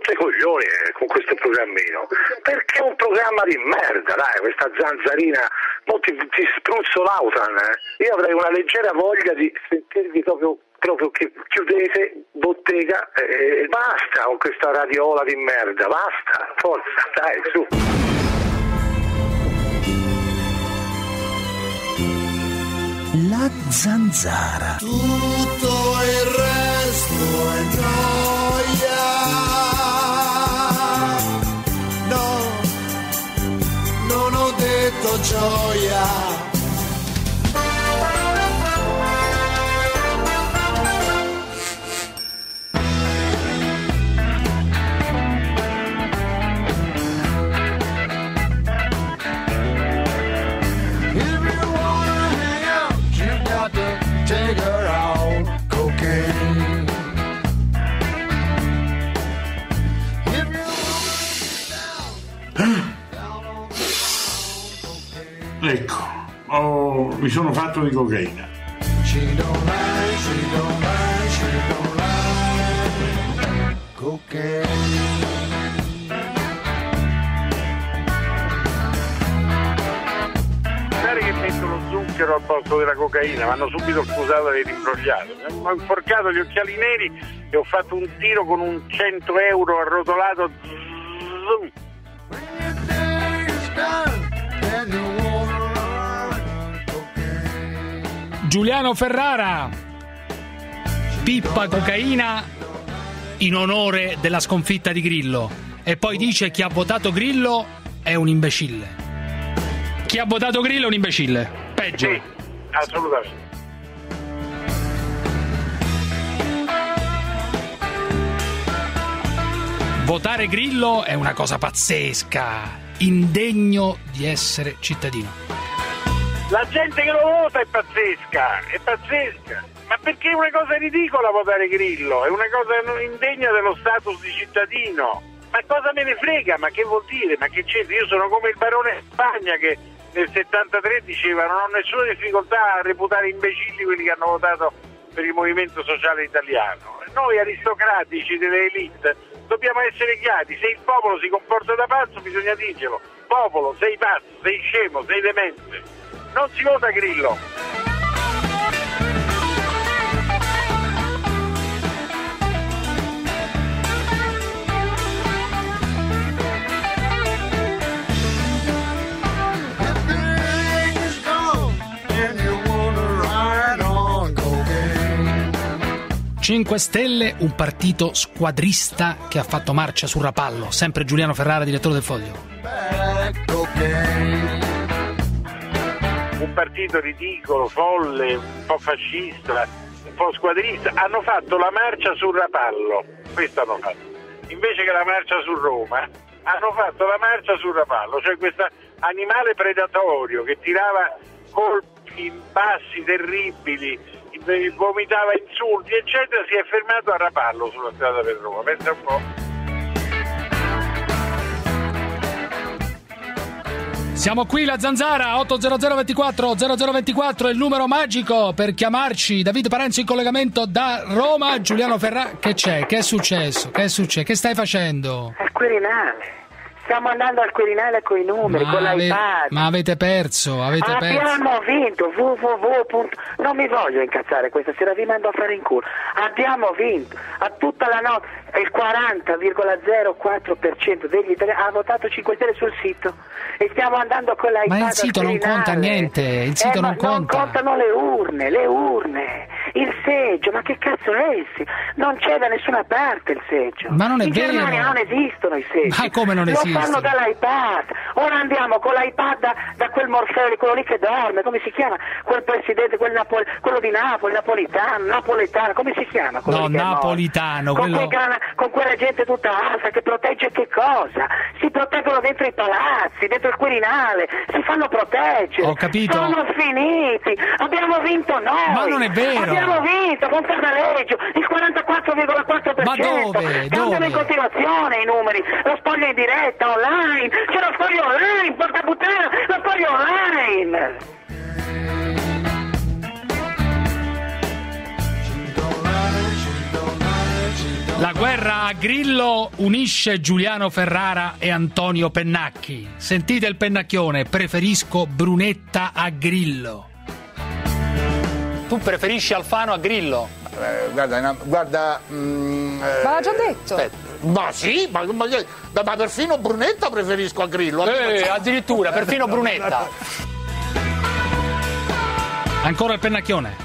rotte i coglioni con questo programmino, perché è un programma di merda, dai, questa zanzarina, mo ti spruzzo l'autan, Io avrei una leggera voglia di sentirvi proprio che chiudete bottega e basta con questa radiola di merda, basta, forza, dai, su. La zanzara. Tutto il resto è gioia. No, non ho detto gioia. Ecco, mi sono fatto di cocaina. Magari che mettono zucchero al posto della cocaina, mi hanno subito accusato di rimbrogliato. Ho inforcato gli occhiali neri e ho fatto un tiro con un 100 euro arrotolato. Giuliano Ferrara, pippa cocaina in onore della sconfitta di Grillo, e poi dice: chi ha votato Grillo è un imbecille. Chi ha votato Grillo è un imbecille. Peggio. Sì, assolutamente. Votare Grillo è una cosa pazzesca, indegno di essere cittadino. La gente che lo vota è pazzesca, ma perché è una cosa ridicola votare Grillo, è una cosa non indegna dello status di cittadino. Ma cosa me ne frega, ma che vuol dire, ma che c'è? Io sono come il barone Spagna che nel 73 diceva: non ho nessuna difficoltà a reputare imbecilli quelli che hanno votato per il movimento sociale italiano. Noi aristocratici delle elite dobbiamo essere chiari: se il popolo si comporta da pazzo bisogna dirglielo: popolo, sei pazzo, sei scemo, sei demente. Non si vota Grillo. Cinque Stelle, un partito squadrista che ha fatto marcia sul Rapallo. Sempre Giuliano Ferrara, direttore del Foglio. Un partito ridicolo, folle, un po' fascista, un po' squadrista. Hanno fatto la marcia sul Rapallo, questo hanno fatto. Invece che la marcia su Roma, hanno fatto la marcia sul Rapallo, cioè questo animale predatorio che tirava colpi bassi terribili, vomitava insulti, eccetera, si è fermato a Rapallo sulla strada per Roma. Pensa un po'. Siamo qui, la zanzara, 80024 0024 è il numero magico per chiamarci. Davide Parenzo in collegamento da Roma. Giuliano Ferrara, che c'è? Che è successo? Che stai facendo? Al Quirinale. Stiamo andando al Quirinale con i numeri, con l'iPad. Ma avete perso, Abbiamo vinto, Non mi voglio incazzare questa sera, vi mando a fare in culo. Abbiamo vinto, a tutta la notte, il 40,04% degli italiani ha votato 5 Stelle sul sito. E stiamo andando con l'iPad. Ma il sito non conta niente, il sito non conta. Non contano le urne, il seggio, ma che cazzo è il seggio? Non c'è da nessuna parte il seggio. Ma non è in vero. In Germania non esistono i seggi. Ma come non esistono? Lo fanno dall'iPad. Ora andiamo con l'iPad da quel Morfelli, quello lì che dorme, come si chiama? Quel presidente, quello di Napoli, napoletano, come si chiama? No, napolitano. Con quella gente tutta alta che protegge che cosa? Si proteggono dentro i palazzi, dentro il Quirinale, si fanno proteggere. Ho capito. Sono finiti, abbiamo vinto noi. Ma non è vero. Abbiamo vinto con Casaleggio, il 44,4%. Ma dove? Cambiano in continuazione i numeri, lo spoglio in diretta, online, c'è lo spoglio online, porca puttana, lo spoglio online. La guerra a Grillo unisce Giuliano Ferrara e Antonio Pennacchi. Sentite il pennacchione: preferisco Brunetta a Grillo. Tu preferisci Alfano a Grillo? Guarda. Ma l'ha già detto. Ma sì, ma perfino Brunetta preferisco a Grillo. Addirittura, perfino Brunetta. Ancora il pennacchione.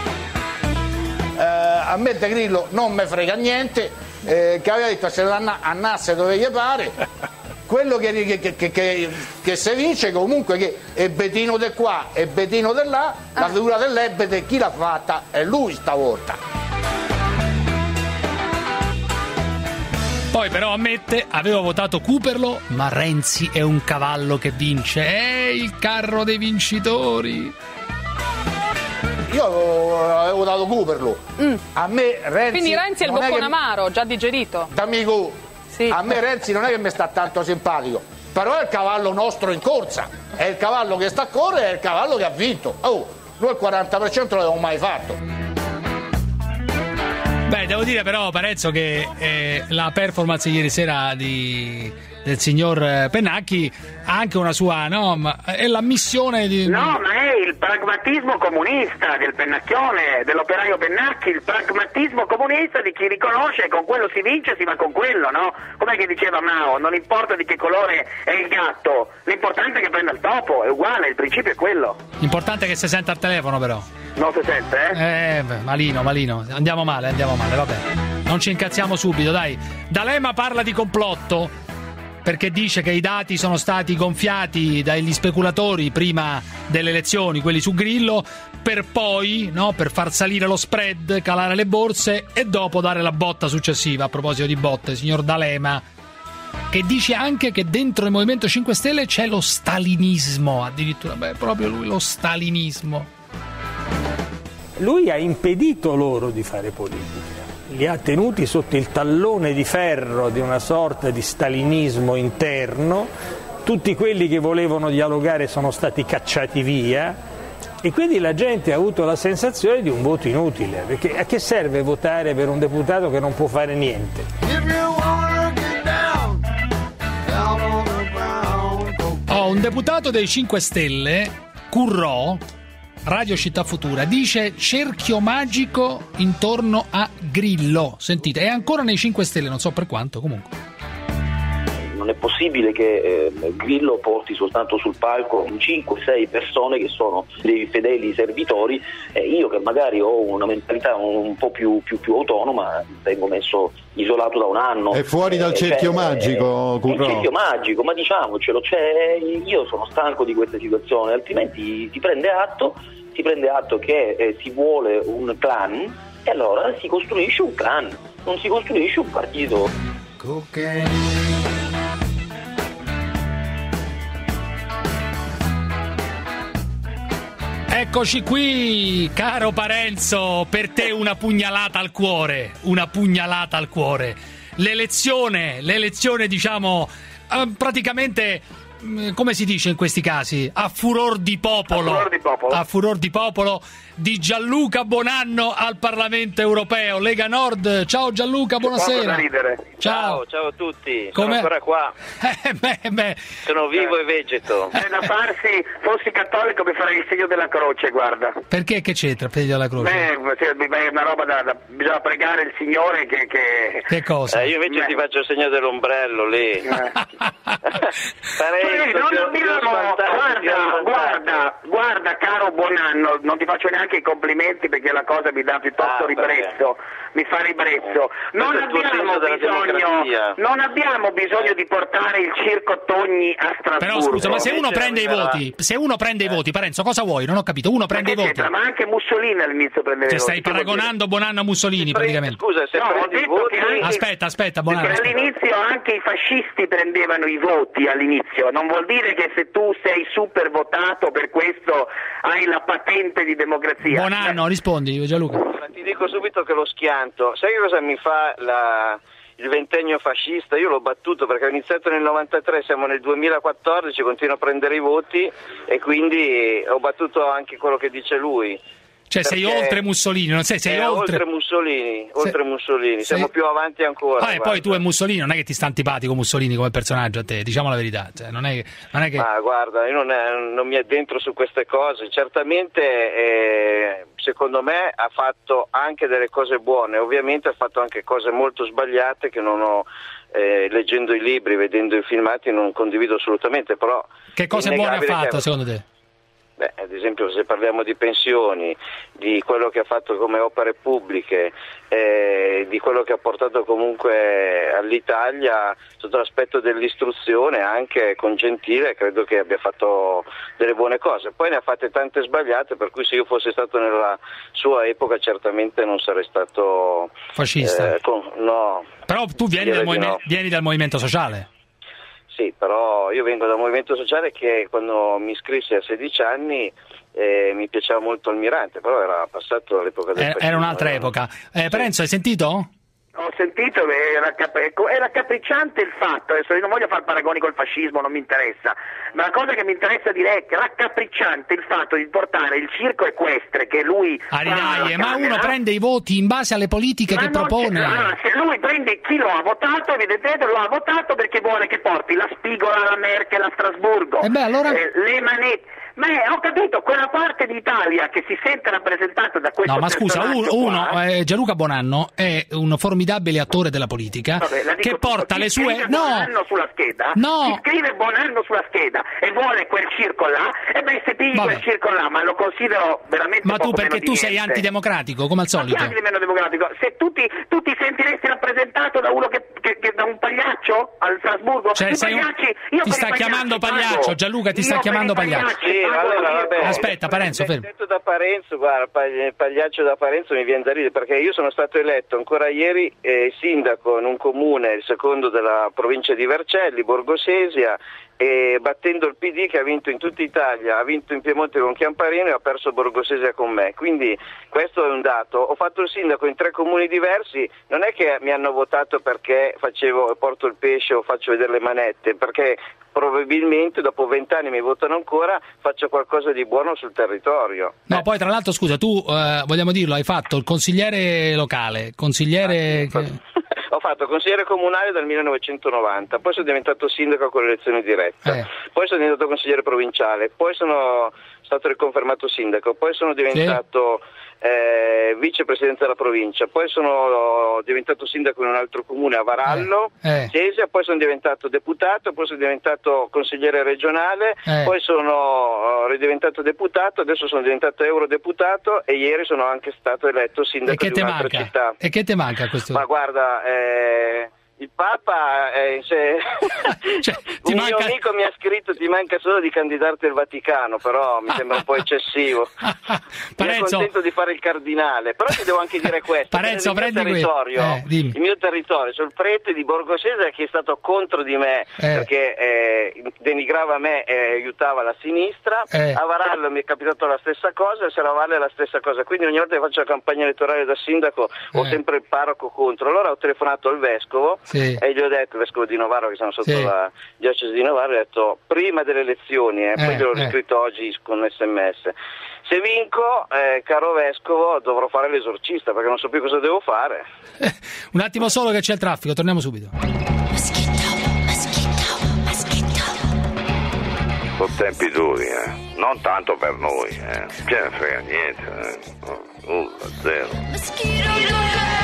A me De Grillo non me frega niente, che aveva detto se annasse dove gli pare. Quello che si dice comunque che è Bettino di qua e Bettino di là, la figura dell'Ebete chi l'ha fatta è lui stavolta. Poi però ammette, avevo votato Cooperlo, ma Renzi è un cavallo che vince, è il carro dei vincitori. Io avevo dato Cooperlo. A me Renzi. Quindi Renzi è il boccone amaro, già digerito. D'amico, sì. A me Renzi non è che mi sta tanto simpatico, però è il cavallo nostro in corsa, è il cavallo che sta a correre, è il cavallo che ha vinto. Noi il 40% non l'abbiamo mai fatto. Beh, devo dire però, Parenzo, che la performance ieri sera del signor Pennacchi ha anche una sua, no? Ma è la missione di... No, ma è il pragmatismo comunista del pennacchione, dell'operaio Pennacchi, il pragmatismo comunista di chi riconosce che con quello si vince, si va con quello, no? Com'è che diceva Mao, non importa di che colore è il gatto, l'importante è che prenda il topo, è uguale, il principio è quello. L'importante è che si senta al telefono però. Non si sente, malino, andiamo male, vabbè. Non ci incazziamo subito, dai. D'Alema parla di complotto perché dice che i dati sono stati gonfiati dagli speculatori prima delle elezioni, quelli su Grillo, per poi, no, per far salire lo spread, calare le borse e dopo dare la botta successiva. A proposito di botte, signor D'Alema, che dice anche che dentro il Movimento 5 Stelle c'è lo stalinismo, addirittura, proprio lui, lo stalinismo. Lui ha impedito loro di fare politica, li ha tenuti sotto il tallone di ferro di una sorta di stalinismo interno, tutti quelli che volevano dialogare sono stati cacciati via e quindi la gente ha avuto la sensazione di un voto inutile, perché a che serve votare per un deputato che non può fare niente? Un deputato dei 5 Stelle, Currò, Radio Città Futura, dice cerchio magico intorno a Grillo. Sentite, è ancora nei 5 Stelle, non so per quanto, comunque. Non è possibile che Grillo porti soltanto sul palco 5-6 persone che sono dei fedeli servitori, io che magari ho una mentalità un po' più autonoma vengo messo isolato da un anno. È fuori dal cerchio magico, Currò. Il cerchio magico, ma diciamocelo, io sono stanco di questa situazione, altrimenti si prende atto che si vuole un clan e allora si costruisce un clan, non si costruisce un partito. Eccoci qui, caro Parenzo, per te una pugnalata al cuore, L'elezione, diciamo, praticamente, come si dice in questi casi, a furor di popolo, di Gianluca Bonanno al Parlamento Europeo, Lega Nord. Ciao Gianluca, buonasera. Ciao a tutti. Come? Sono ancora qua. Sono vivo e vegeto. È da farsi, fossi cattolico mi farei il segno della croce, guarda. Perché? Che c'entra il segno della croce? È una roba bisogna pregare il Signore Che cosa? Io invece ti faccio il segno dell'ombrello lì. Guarda caro Bonanno, non ti faccio neanche i complimenti perché la cosa mi dà piuttosto ribrezzo, mi fa ribrezzo. Non abbiamo bisogno di portare il circo Togni a Strasburgo. Però scusa, ma se uno prende i voti, Parenzo, cosa vuoi? Non ho capito, uno prende i voti. Ma anche Mussolini all'inizio prendeva i voti. Stai paragonando Bonanno a Mussolini praticamente. Scusa, se prendi i voti... Aspetta, Bonanno. Perché all'inizio anche i fascisti prendevano i voti all'inizio, non vuol dire che se tu sei super votato per questo hai la patente di democrazia. Bonanno, rispondi Gianluca. Ti dico subito che lo schianto. Sai che cosa mi fa il ventennio fascista? Io l'ho battuto perché ho iniziato nel 93, siamo nel 2014, continuo a prendere i voti e quindi ho battuto anche quello che dice lui. Cioè sei oltre Mussolini, non sei oltre Mussolini, siamo più avanti ancora. Poi tu e Mussolini non è che ti sta antipatico Mussolini come personaggio a te, diciamo la verità, cioè, non è che... Ma guarda, io non mi addentro su queste cose, certamente secondo me ha fatto anche delle cose buone, ovviamente ha fatto anche cose molto sbagliate che non ho, leggendo i libri, vedendo i filmati, non condivido assolutamente, però... Che cose buone ha fatto secondo te? Beh, ad esempio se parliamo di pensioni, di quello che ha fatto come opere pubbliche, di quello che ha portato comunque all'Italia sotto l'aspetto dell'istruzione, anche con Gentile, credo che abbia fatto delle buone cose. Poi ne ha fatte tante sbagliate, per cui se io fossi stato nella sua epoca certamente non sarei stato... Fascista? No. Però tu vieni dal movimento sociale? Sì, però io vengo dal movimento sociale che quando mi iscrissi a 16 anni mi piaceva molto Almirante, però era passato l'epoca del fascismo. Era un'altra epoca. Parenzo, hai sentito? Ho sentito, era cappricciante il fatto, adesso io non voglio fare paragoni col fascismo, non mi interessa, ma la cosa che mi interessa dire è che raccapricciante il fatto di portare il circo equestre che lui ma uno prende i voti in base alle politiche che propone. Se lui prende chi lo ha votato, evidentemente lo ha votato perché vuole che porti la Spigola, la Merkel a Strasburgo, allora... le manette. Ma ho capito, quella parte d'Italia che si sente rappresentata da questo Gianluca Bonanno è un formidabile attore della politica. Che porta le sue... Bonanno sulla scheda, chi scrive Bonanno sulla scheda e vuole quel circo là, se pigli quel circo là, ma lo considero veramente Ma tu poco perché tu sei antidemocratico, come al solito? Ma meno democratico? Se tu ti sentiresti rappresentato da uno che da un pagliaccio al Strasburgo, cioè, ti sta chiamando pagliaccio, Gianluca ti sta chiamando pagliaccio. Sì, allora, vabbè. Aspetta, Parenzo, fermo. Detto da Parenzo, guarda, pagliaccio da Parenzo mi viene da ridere, perché io sono stato eletto ancora ieri sindaco in un comune, il secondo della provincia di Vercelli, Borgosesia, e battendo il PD che ha vinto in tutta Italia, ha vinto in Piemonte con Chiamparino e ha perso Borgosesia con me, quindi questo è un dato. Ho fatto il sindaco in 3 comuni diversi, non è che mi hanno votato perché porto il pesce o faccio vedere le manette, perché probabilmente dopo 20 anni mi votano ancora, faccio qualcosa di buono sul territorio. No, poi tra l'altro scusa, tu vogliamo dirlo, hai fatto il consigliere locale, Ho fatto consigliere comunale dal 1990, poi sono diventato sindaco con l'elezione diretta, poi sono diventato consigliere provinciale, poi sono stato riconfermato sindaco, poi sono diventato vicepresidente della provincia, poi sono diventato sindaco in un altro comune a Varallo, Cesia, poi sono diventato deputato, poi sono diventato consigliere regionale, poi sono ridiventato deputato, adesso sono diventato eurodeputato e ieri sono anche stato eletto sindaco di un'altra città. E che ti manca questo? Ma guarda, il Papa, un mio amico mi ha scritto: ti manca solo di candidarti al Vaticano, però mi sembra un po' eccessivo. Mi è contento di fare il cardinale, però ti devo anche dire questo: Parenzo, il mio territorio, c'è il prete di Borgosesia che è stato contro di me perché denigrava me e aiutava la sinistra, a Varallo mi è capitato la stessa cosa, a Serravalle la stessa cosa, quindi ogni volta che faccio la campagna elettorale da sindaco ho sempre il parroco contro. Allora ho telefonato al vescovo e gli ho detto, il vescovo di Novara, che sono sotto la diocesi di Novara, ho detto prima delle elezioni, poi gliel'ho riscritto oggi con SMS: se vinco, caro vescovo, dovrò fare l'esorcista perché non so più cosa devo fare. Un attimo solo che c'è il traffico, torniamo subito. Sono tempi duri, non tanto per noi, ce ne frega niente, zero.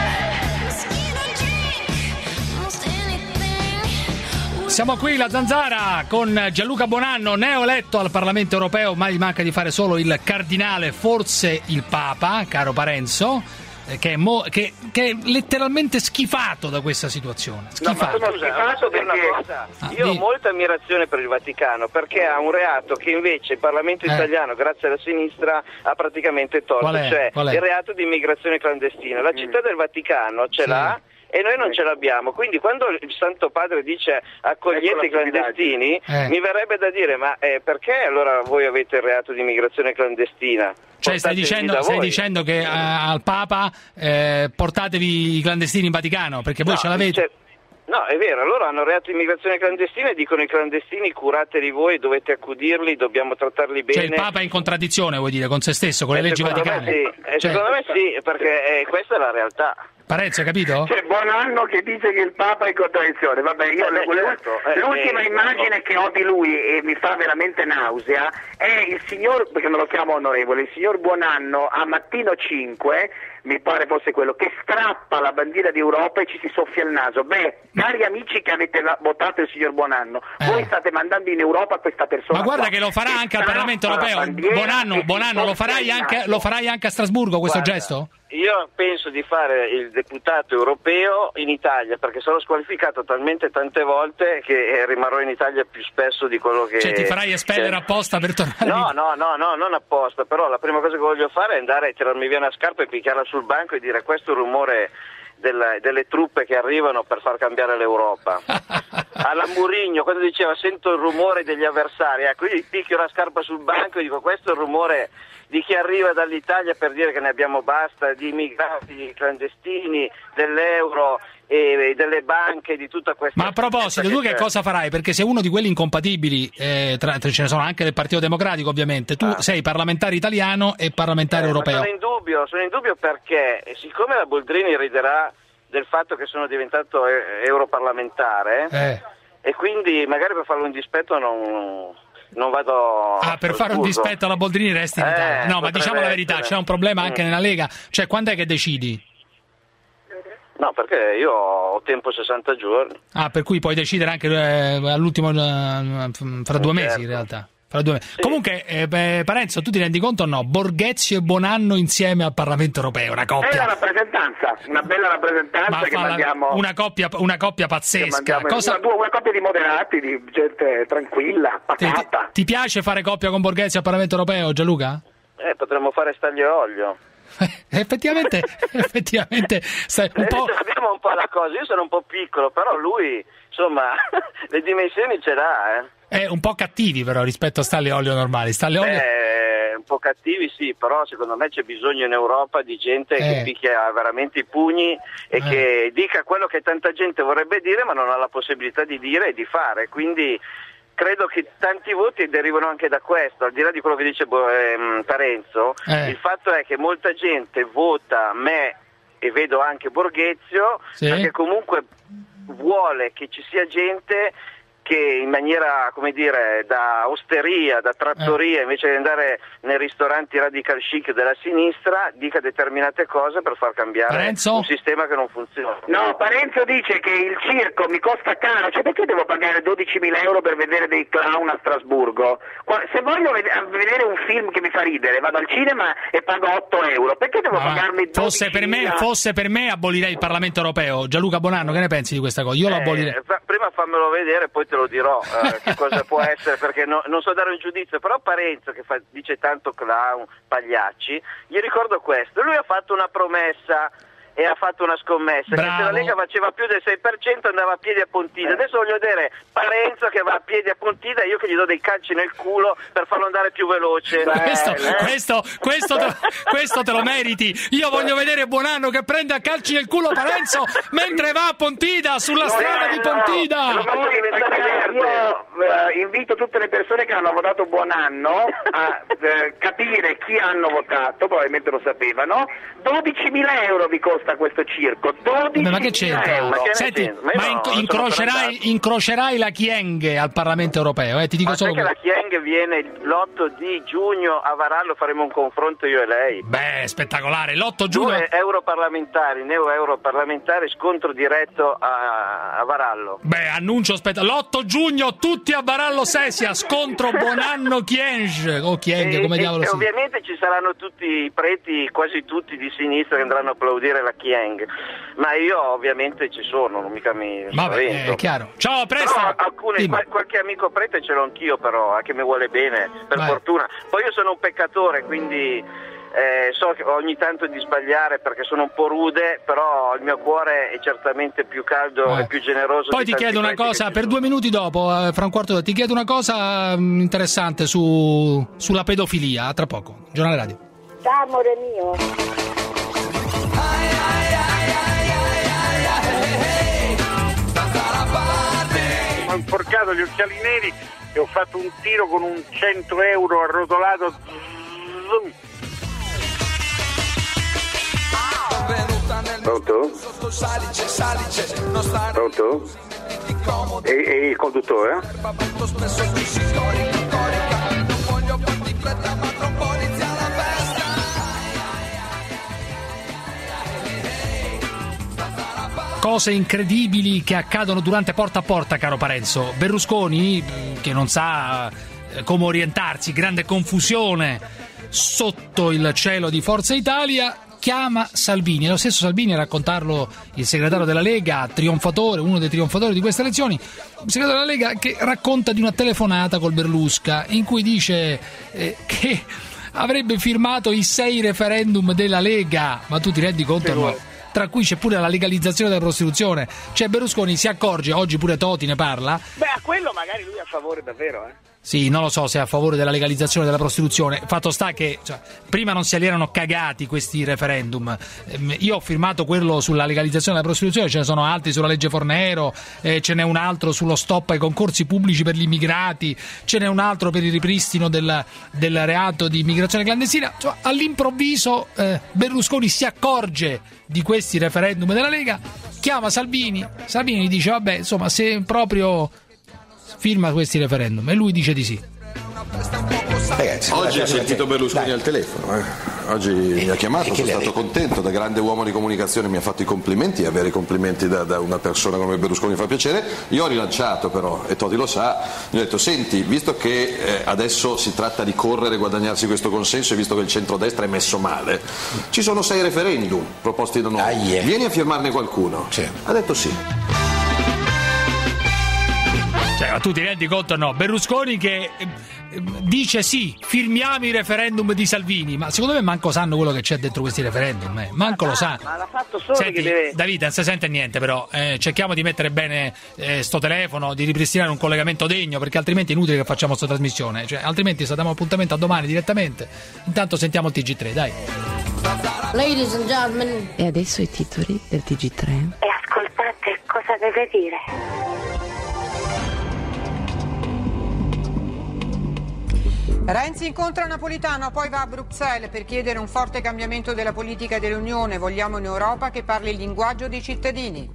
Siamo qui, la Zanzara, con Gianluca Bonanno, neoeletto al Parlamento Europeo, ma gli manca di fare solo il cardinale, forse il Papa, caro Parenzo, che è letteralmente schifato da questa situazione. Schifato. No, ma sono schifato perché io ho molta ammirazione per il Vaticano, perché ha un reato che invece il Parlamento italiano, grazie alla sinistra, ha praticamente tolto, cioè il reato di immigrazione clandestina. La città del Vaticano ce l'ha e noi non ce l'abbiamo, quindi quando il Santo Padre dice accogliete i clandestini, mi verrebbe da dire ma perché allora voi avete il reato di immigrazione clandestina? Cioè stai dicendo che al Papa portatevi i clandestini in Vaticano, perché voi ce l'avete? No, è vero, loro hanno reato immigrazione clandestina e dicono i clandestini curateli voi, dovete accudirli, dobbiamo trattarli bene. Cioè il Papa è in contraddizione, vuoi dire, con se stesso, con le leggi vaticane? Secondo me sì, perché questa è la realtà. Parenzo, hai capito? C'è Buonanno che dice che il Papa è in contraddizione. Vabbè, io l'ultima immagine che ho di lui e mi fa veramente nausea è il signor, perché non lo chiamo onorevole, il signor Buonanno a Mattino 5, mi pare fosse quello, che strappa la bandiera d'Europa e ci si soffia il naso. Beh, cari amici che avete votato il signor Buonanno, voi state mandando in Europa questa persona. Ma guarda che lo farà anche al Parlamento europeo. Buonanno, lo farai anche a Strasburgo questo gesto? Io penso di fare il deputato europeo in Italia, perché sono squalificato talmente tante volte che rimarrò in Italia più spesso di quello che... Cioè ti farai espellere apposta per tornare? No, non apposta, però la prima cosa che voglio fare è andare a tirarmi via una scarpa e picchiarla sul banco e dire questo è il rumore delle truppe che arrivano per far cambiare l'Europa. Alla Mourinho, quando diceva sento il rumore degli avversari, ecco, io gli picchio la scarpa sul banco e dico questo è il rumore di chi arriva dall'Italia per dire che ne abbiamo basta di immigrati clandestini, dell'euro e delle banche, di tutta questa... Ma a proposito, tu che cosa farai? Perché sei uno di quelli incompatibili, ce ne sono anche del Partito Democratico ovviamente, tu sei parlamentare italiano e parlamentare europeo. Sono in dubbio perché siccome la Boldrini riderà del fatto che sono diventato europarlamentare e quindi magari per farlo un dispetto non vado... per fare un dispetto alla Boldrini resti in Italia. No, ma diciamo la verità, c'è un problema anche nella Lega, cioè quando è che decidi? No, perché io ho tempo 60 giorni. Per cui puoi decidere anche all'ultimo, fra 2 mesi in realtà. Sì. Comunque, Parenzo, tu ti rendi conto o no? Borghezio e Buonanno insieme al Parlamento europeo, una coppia. Una bella rappresentanza che mandiamo. Una coppia pazzesca. Una coppia di moderati, di gente tranquilla, pacata. Ti piace fare coppia con Borghezio al Parlamento europeo, Gianluca? Potremmo fare Staglio e Olio. effettivamente abbiamo un po' la cosa, io sono un po' piccolo, però lui insomma le dimensioni ce l'ha. È un po' cattivi però rispetto a Staglio e Olio normali. Un po' cattivi sì, però secondo me c'è bisogno in Europa di gente che picchia veramente i pugni e che dica quello che tanta gente vorrebbe dire ma non ha la possibilità di dire e di fare, quindi credo che tanti voti derivano anche da questo, al di là di quello che dice Parenzo. Il fatto è che molta gente vota me e vedo anche Borghezio perché comunque vuole che ci sia gente che in maniera, come dire, da osteria, da trattoria, invece di andare nei ristoranti radical chic della sinistra, dica determinate cose per far cambiare un sistema che non funziona. No, Parenzo dice che il circo mi costa caro, cioè perché devo pagare 12.000 euro per vedere dei clown a Strasburgo? Se voglio vedere un film che mi fa ridere, vado al cinema e pago 8 euro, perché devo pagarmi 12.000? Fosse per me abolirei il Parlamento europeo. Gianluca Buonanno, che ne pensi di questa cosa? Io lo abolirei. Prima fammelo vedere, poi te lo dirò che cosa può essere, perché non so dare un giudizio, però Parenzo che dice tanto clown, pagliacci, gli ricordo questo, lui ha fatto una promessa e ha fatto una scommessa, che se la Lega faceva più del 6% andava a piedi a Pontida. Adesso voglio vedere Parenzo che va a piedi a Pontida e io che gli do dei calci nel culo per farlo andare più veloce. Questo te lo meriti. Io voglio vedere Buonanno che prende a calci nel culo Parenzo mentre va a Pontida, sulla strada di Pontida. Io invito tutte le persone che hanno votato Buonanno a capire chi hanno votato, probabilmente lo sapevano. 12.000 euro vi costa questo circo, 12.000 ma che c'entra? euro. Senti, incrocerai la Chienghe al Parlamento europeo, ti dico ma solo che la Chienghe viene l'8 di giugno a Varallo, faremo un confronto io e lei. Beh, spettacolare, l'8 giugno. 2 europarlamentari, scontro diretto a Varallo. Beh, annuncio l'8 giugno tutti a Varallo Sesia, scontro Buonanno Chienge o Chienghe, come diavolo si. Ovviamente ci saranno tutti i preti, quasi tutti di sinistra, che andranno a applaudire la Chieng, ma io ovviamente ci sono, non mica mi spavento. È chiaro. Ciao, presto. Qualche amico prete ce l'ho anch'io, però che mi vuole bene, per fortuna. Poi io sono un peccatore, quindi so che ogni tanto di sbagliare perché sono un po' rude, però il mio cuore è certamente più caldo e più generoso. Poi ti chiedo una cosa, per 2 minuti dopo, fra un quarto d'ora, ti chiedo una cosa interessante sulla pedofilia, tra poco. Giornale Radio. Ciao amore mio. occhiali neri e ho fatto un tiro con un 100 euro arrotolato. Pronto? Pronto? E il conduttore? Cose incredibili che accadono durante Porta a Porta, caro Parenzo. Berlusconi, che non sa come orientarsi, grande confusione sotto il cielo di Forza Italia, chiama Salvini. È lo stesso Salvini a raccontarlo il segretario della Lega, trionfatore, uno dei trionfatori di queste elezioni, il segretario della Lega che racconta di una telefonata col Berlusca in cui dice che avrebbe firmato i 6 referendum della Lega. Ma tu ti rendi conto? No? Tra cui c'è pure la legalizzazione della prostituzione. Cioè Berlusconi si accorge, oggi pure Toti ne parla. Beh, a quello magari lui è a favore davvero, Sì, non lo so se è a favore della legalizzazione della prostituzione. Fatto sta che prima non se li erano cagati questi referendum. Io ho firmato quello sulla legalizzazione della prostituzione, ce ne sono altri sulla legge Fornero, ce n'è un altro sullo stop ai concorsi pubblici per gli immigrati, ce n'è un altro per il ripristino del reato di immigrazione clandestina. All'improvviso Berlusconi si accorge di questi referendum della Lega, chiama Salvini gli dice vabbè, insomma, se proprio firma questi referendum, e lui dice di sì. Ragazzi, oggi ho sentito Berlusconi al telefono, oggi mi ha chiamato, sono stato contento, da grande uomo di comunicazione mi ha fatto i complimenti, e avere i complimenti da una persona come Berlusconi fa piacere. Io ho rilanciato però, e Toti lo sa, gli ho detto senti, visto che adesso si tratta di correre e guadagnarsi questo consenso, e visto che il centrodestra è messo male, ci sono 6 referendum proposti da noi, vieni a firmarne qualcuno. Ha detto sì. Cioè, tu ti rendi conto? No, Berlusconi che dice sì, firmiamo i referendum di Salvini, ma secondo me manco sanno quello che c'è dentro questi referendum, manco lo sa. Ma l'ha fatto solo. Senti, che deve... David, non si sente niente, però cerchiamo di mettere bene sto telefono, di ripristinare un collegamento degno, perché altrimenti è inutile che facciamo sta trasmissione, cioè, altrimenti diamo appuntamento a domani direttamente. Intanto sentiamo il TG3, dai. Ladies and gentlemen. E adesso i titoli del TG3. E ascoltate cosa deve dire. Renzi incontra Napolitano, poi va a Bruxelles per chiedere un forte cambiamento della politica dell'Unione. Vogliamo un'Europa che parli il linguaggio dei cittadini.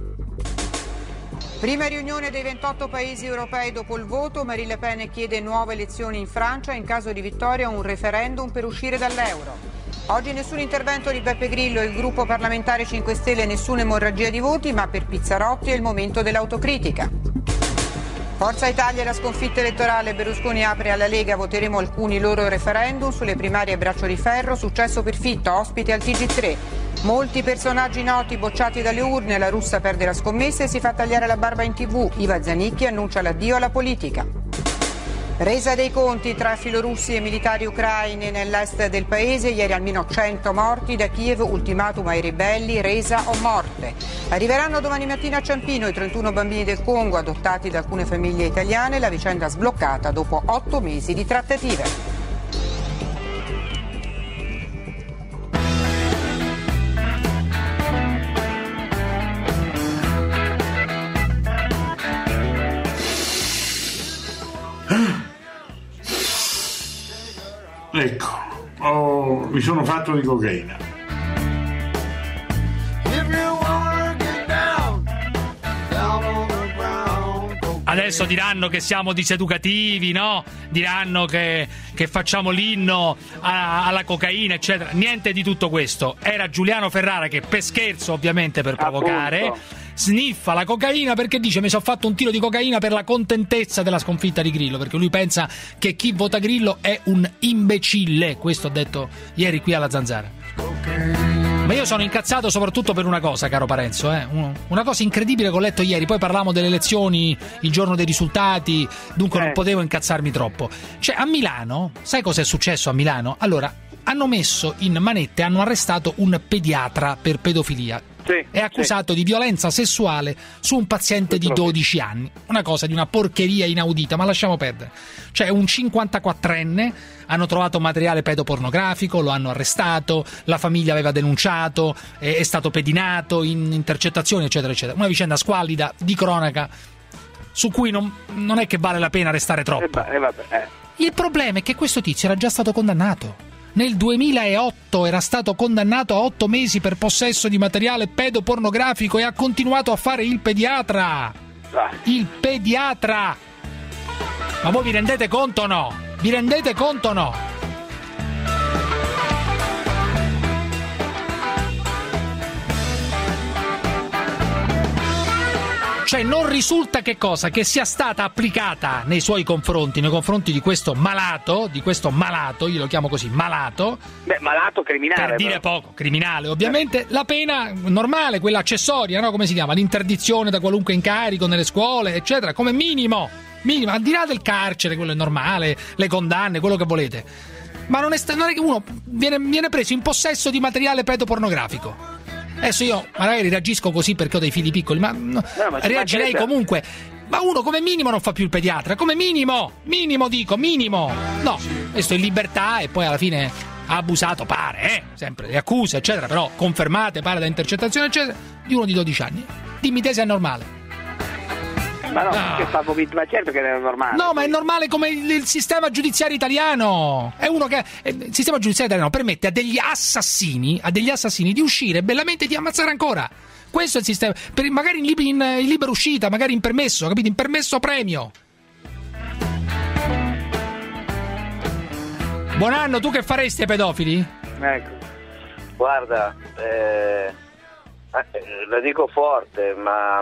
Prima riunione dei 28 paesi europei dopo il voto. Marine Le Pen chiede nuove elezioni in Francia, in caso di vittoria un referendum per uscire dall'euro. Oggi nessun intervento di Beppe Grillo e il gruppo parlamentare 5 Stelle, nessuna emorragia di voti, ma per Pizzarotti è il momento dell'autocritica. Forza Italia e la sconfitta elettorale, Berlusconi apre alla Lega, voteremo alcuni loro referendum, sulle primarie a braccio di ferro, successo per Fitto, ospite al TG3. Molti personaggi noti bocciati dalle urne, la russa perde la scommessa e si fa tagliare la barba in TV, Iva Zanicchi annuncia l'addio alla politica. Resa dei conti tra filorussi e militari ucraini nell'est del paese, ieri almeno 100 morti, da Kiev ultimatum ai ribelli, resa o morte. Arriveranno domani mattina a Ciampino i 31 bambini del Congo adottati da alcune famiglie italiane, la vicenda sbloccata dopo 8 mesi di trattative. Ecco, mi sono fatto di cocaina. Adesso diranno che siamo diseducativi, no? Diranno che facciamo l'inno alla cocaina, eccetera. Niente di tutto questo. Era Giuliano Ferrara che, per scherzo, ovviamente per provocare, sniffa la cocaina perché dice mi sono fatto un tiro di cocaina per la contentezza della sconfitta di Grillo, perché lui pensa che chi vota Grillo è un imbecille. Questo ho detto ieri qui alla Zanzara. Ma io sono incazzato soprattutto per una cosa, caro Parenzo, una cosa incredibile che ho letto ieri. Poi parlavamo delle elezioni, il giorno dei risultati, dunque non potevo incazzarmi troppo. Cioè, a Milano, sai cosa è successo a Milano? Allora, hanno messo in manette, hanno arrestato un pediatra per pedofilia. È accusato di violenza sessuale su un paziente di 12 anni. Una cosa di una porcheria inaudita, ma lasciamo perdere. Cioè, un 54enne, hanno trovato materiale pedopornografico, lo hanno arrestato, la famiglia aveva denunciato, è stato pedinato in intercettazioni, eccetera, eccetera. Una vicenda squallida, di cronaca, su cui non è che vale la pena restare troppo. Il problema è che questo tizio era già stato condannato. Nel 2008 era stato condannato a 8 mesi per possesso di materiale pedopornografico e ha continuato a fare il pediatra. Il pediatra! Ma voi vi rendete conto o no? Vi rendete conto o no? Cioè non risulta che cosa? Che sia stata applicata nei suoi confronti, nei confronti di questo malato, io lo chiamo così, malato. Beh, malato criminale. Per dire poco, criminale ovviamente, la pena normale, quella accessoria, no? Come si chiama? L'interdizione da qualunque incarico nelle scuole, eccetera, come minimo, al di là del carcere, quello è normale, le condanne, quello che volete. Ma non è che uno viene preso in possesso di materiale pedopornografico. Adesso io magari reagisco così perché ho dei figli piccoli, ma reagirei comunque. Ma uno come minimo non fa più il pediatra, come minimo. No, questo in libertà e poi alla fine ha abusato, pare, sempre le accuse, eccetera, però confermate, pare da intercettazione, eccetera, di uno di 12 anni. Dimmi te se è normale. Ma no, ma certo che è normale. No, ma è normale come il sistema giudiziario italiano. È uno che il sistema giudiziario italiano permette a degli assassini di uscire bellamente e di ammazzare ancora. Questo è il sistema, magari in libera uscita, magari in permesso, capito? In permesso premio. Buon anno, tu che faresti ai pedofili? Ecco. Guarda, la dico forte, ma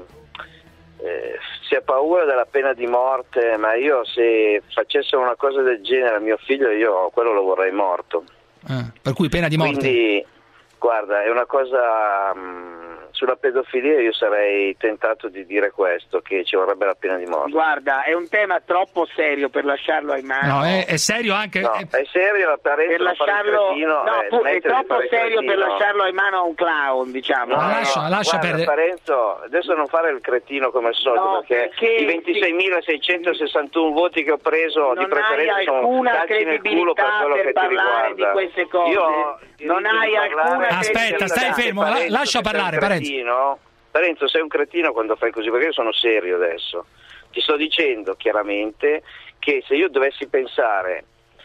si ha paura della pena di morte, ma io se facessero una cosa del genere a mio figlio, io quello lo vorrei morto. Per cui pena di morte? Quindi, guarda, è una cosa... Sulla pedofilia io sarei tentato di dire questo, che ci vorrebbe la pena di morte. Guarda, è un tema troppo serio per lasciarlo ai mani. No, è serio anche... No, è serio per lasciarlo... è troppo serio per lasciarlo in mano a un clown, diciamo. No, lascia perdere. Parenzo, adesso non fare il cretino come al solito, perché i 26.661 voti che ho preso di preferenza sono calci nel culo per quello che ti riguarda. Di queste cose. Non hai alcuna... Aspetta, stai fermo, lascia parlare, Parenzo. Parenzo, sei un cretino quando fai così, perché io sono serio adesso. Ti sto dicendo chiaramente che se io dovessi pensare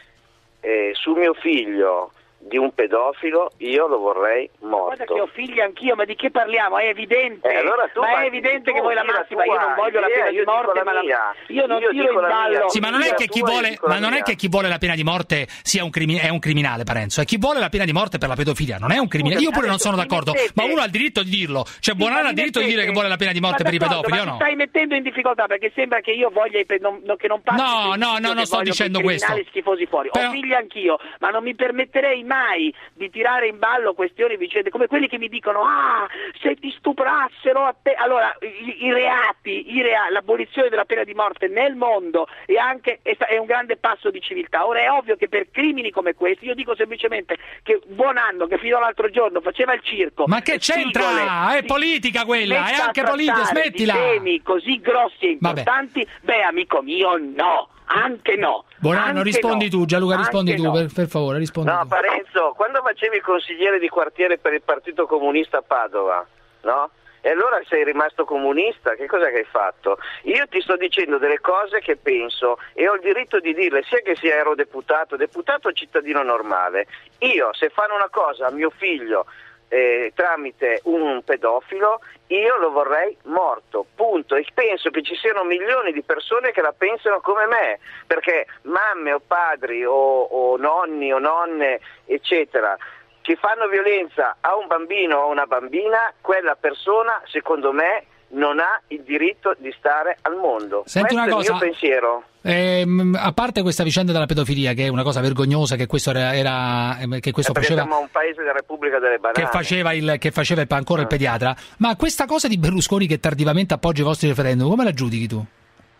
su mio figlio di un pedofilo, io lo vorrei morto. Guarda che ho figli anch'io, ma di che parliamo? È evidente. Allora è evidente che vuoi la massima, io non voglio la pena di morte, ma io non tiro in ballo. Sì, ma non è che chi vuole la pena di morte sia è un criminale, Parenzo. È chi vuole la pena di morte per la pedofilia, non è un criminale. Io pure non sono d'accordo, ma uno ha il diritto di dirlo. Cioè Buonanno ha il diritto di dire che vuole la pena di morte per i pedofili, o no? Mi stai mettendo in difficoltà perché sembra che io voglia che non passi. No, non sto dicendo questo. Schifosi fuori. Ho figli anch'io, ma non mi permetterei mai di tirare in ballo questioni, vicende come quelli che mi dicono se ti stuprassero a te. Allora i reati, l'abolizione della pena di morte nel mondo è un grande passo di civiltà. Ora è ovvio che per crimini come questi, io dico semplicemente che Buonanno, che fino all'altro giorno faceva il circo, ma che c'entra? È politica quella, è anche politica, smettila. Temi così grossi e importanti, amico mio, no. Anche no. Buonanno, rispondi tu, Gianluca, rispondi tu, per favore, rispondi tu. No, Parenzo, quando facevi il consigliere di quartiere per il Partito Comunista a Padova, no? E allora sei rimasto comunista? Che cosa che hai fatto? Io ti sto dicendo delle cose che penso e ho il diritto di dirle, sia che sia eurodeputato, deputato o cittadino normale. Io, se fanno una cosa a mio figlio tramite un pedofilo, io lo vorrei morto, punto. E penso che ci siano milioni di persone che la pensano come me, perché mamme o padri o nonni o nonne eccetera che fanno violenza a un bambino o a una bambina, quella persona secondo me non ha il diritto di stare al mondo. Senti, questo una cosa, è il mio pensiero. A parte questa vicenda della pedofilia, che è una cosa vergognosa, che questo che questo faceva, siamo un paese della Repubblica delle Banane, che faceva ancora il pediatra, ma questa cosa di Berlusconi che tardivamente appoggia i vostri referendum, come la giudichi tu?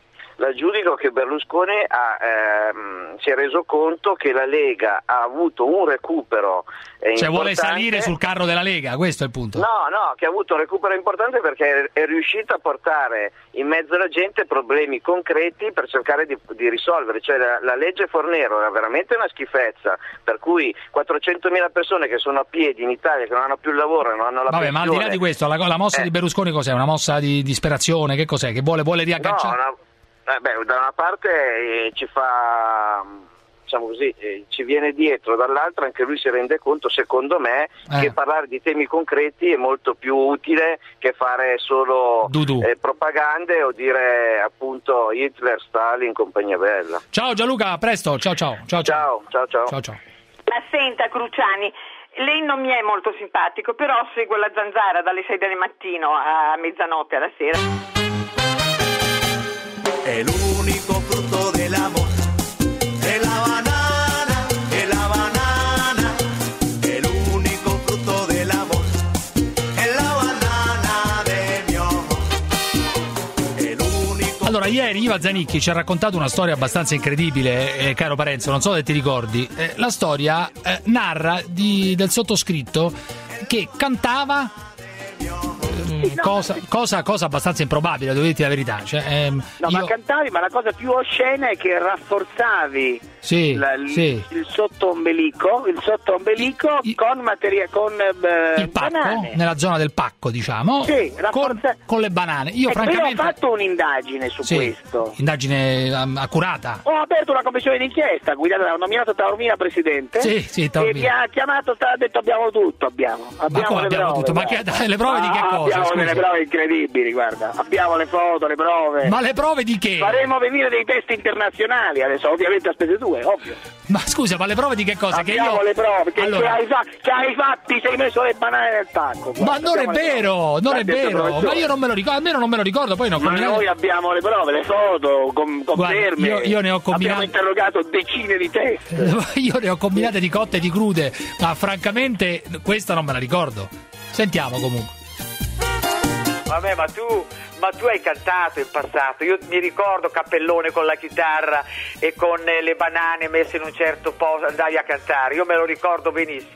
la giudico che Berlusconi si è reso conto che la Lega ha avuto un recupero cioè importante. Vuole salire sul carro della Lega, questo è il punto. No, che ha avuto un recupero importante perché è riuscito a portare in mezzo alla gente problemi concreti per cercare di risolvere, cioè la legge Fornero era veramente una schifezza, per cui 400.000 persone che sono a piedi in Italia, che non hanno più il lavoro, non hanno la pensione. Ma al di là di questo, la mossa di Berlusconi cos'è? Una mossa di disperazione? Che cos'è? Che vuole riagganciare? No, da una parte ci fa, diciamo così, ci viene dietro, dall'altra anche lui si rende conto, secondo me, che parlare di temi concreti è molto più utile che fare solo propagande o dire appunto Hitler, Stalin, compagnia bella. Ciao Gianluca, a presto, ciao. Ciao. Ma senta Cruciani, lei non mi è molto simpatico, però seguo la Zanzara dalle 6 del mattino a mezzanotte alla sera. El único fruto del amor es la banana, el único fruto del amor es la banana de mi amor. Allora, ieri Iva Zanicchi ci ha raccontato una storia abbastanza incredibile, caro Parenzo, non so se ti ricordi. La storia narra del sottoscritto che cantava cosa abbastanza improbabile, devo dirti la verità. Cioè, ma cantavi, ma la cosa più oscena è che rafforzavi il sottoombelico con materia, con il pacco, banane. nella zona del pacco, diciamo, con le banane. Io francamente ho fatto un'indagine su questo. Indagine accurata. Ho aperto una commissione d'inchiesta guidata da un nominato Taormina presidente. Taormina. E mi ha chiamato, ha detto abbiamo tutto, abbiamo le prove. Tutto? Ma le prove di che cosa? Abbiamo delle prove incredibili, guarda. Abbiamo le foto, le prove. Ma le prove di che? Faremo venire dei test internazionali adesso, ovviamente a spese tue, ovvio. Ma scusa, ma le prove di che cosa? Abbiamo le prove, che hai fatti, sei messo le banane nel pacco. Guarda, ma non è vero, ma io non me lo ricordo, almeno non me lo ricordo, poi noi abbiamo le prove, le foto, conferme. Io ne ho combinate. Abbiamo interrogato decine di test. Io ne ho combinate di cotte e di crude, ma francamente questa non me la ricordo. Sentiamo comunque. Vabbè, ma tu hai cantato in passato. Io mi ricordo Cappellone con la chitarra e con le banane messe in un certo posto, andavi a cantare. Io me lo ricordo benissimo.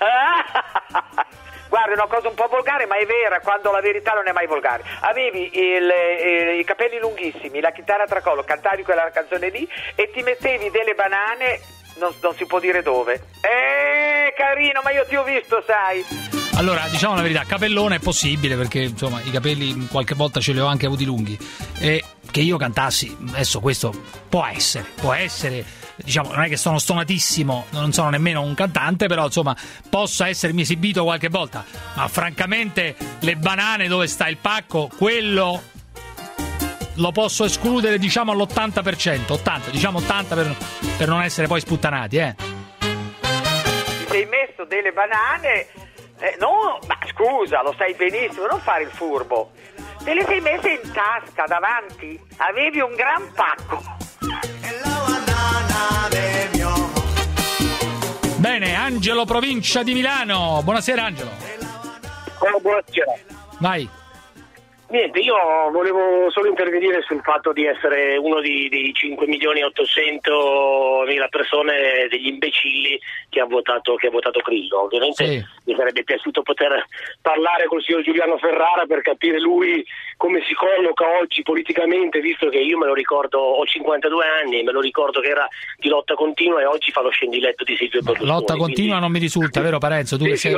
Guarda, è una cosa un po' volgare, ma è vera, quando la verità non è mai volgare. Avevi i capelli lunghissimi, la chitarra a tracollo, cantavi quella canzone lì e ti mettevi delle banane, non si può dire dove. Carino, ma io ti ho visto, sai. Allora, diciamo la verità, Capellone è possibile perché insomma i capelli qualche volta ce li ho anche avuti lunghi, e che io cantassi, adesso questo può essere, diciamo, non è che sono stonatissimo, non sono nemmeno un cantante, però insomma possa essermi esibito qualche volta, ma francamente le banane dove sta il pacco, quello lo posso escludere, diciamo all'80%, 80 per non essere poi sputtanati, Ti sei messo delle banane. No, ma scusa, lo sai benissimo, non fare il furbo. Te le sei messe in tasca davanti, avevi un gran pacco. Bene, Angelo, provincia di Milano. Buonasera Angelo. Buonasera. Vai. Niente, io volevo solo intervenire sul fatto di essere uno dei 5.800.000 persone, degli imbecilli che ha votato Grillo. Ovviamente mi sarebbe piaciuto poter parlare col signor Giuliano Ferrara per capire lui come si colloca oggi politicamente, visto che io me lo ricordo, ho 52 anni, me lo ricordo che era di lotta continua e oggi fa lo scendiletto di Silvio Berlusconi. Lotta continua non mi risulta, vero Parenzo? Tu sei... No,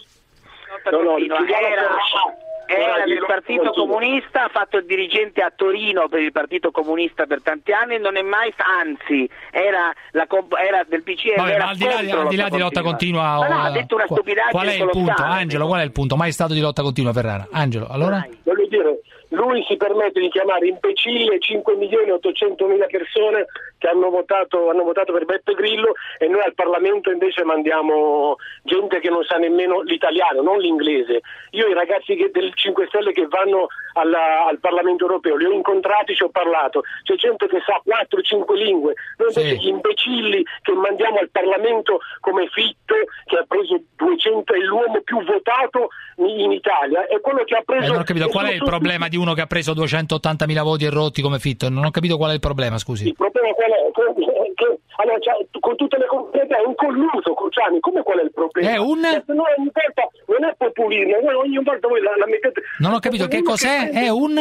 era del Partito Comunista, ha fatto il dirigente a Torino per il Partito Comunista per tanti anni, non è mai, anzi era del PCM. Vabbè, ma al di là di lotta continua, ha detto una stupidaggine. Qual è il punto, Angelo? Qual è il punto? Mai stato di lotta continua Ferrara? Angelo, allora? Voglio dire, lui si permette di chiamare imbecille 5.800.000 persone che hanno votato per Beppe Grillo, e noi al Parlamento invece mandiamo gente che non sa nemmeno l'italiano, non l'inglese. Io i ragazzi del 5 Stelle che vanno al Parlamento europeo li ho incontrati, ci ho parlato, c'è gente che sa 4-5 lingue, noi invece gli imbecilli che mandiamo al Parlamento come Fitto, che ha preso 200, è l'uomo più votato in Italia, è quello che ha preso... non ho capito, qual è il problema di uno che ha preso 280.000 voti e rotti come Fitto? Non ho capito qual è il problema, scusi. Il problema qual è? Allora, con tutte le competenze è un colluso, Cruciani, come qual è il problema? È un... No, ogni volta non è populismo, ogni volta voi la mettete... Non ho capito, che cos'è? È un...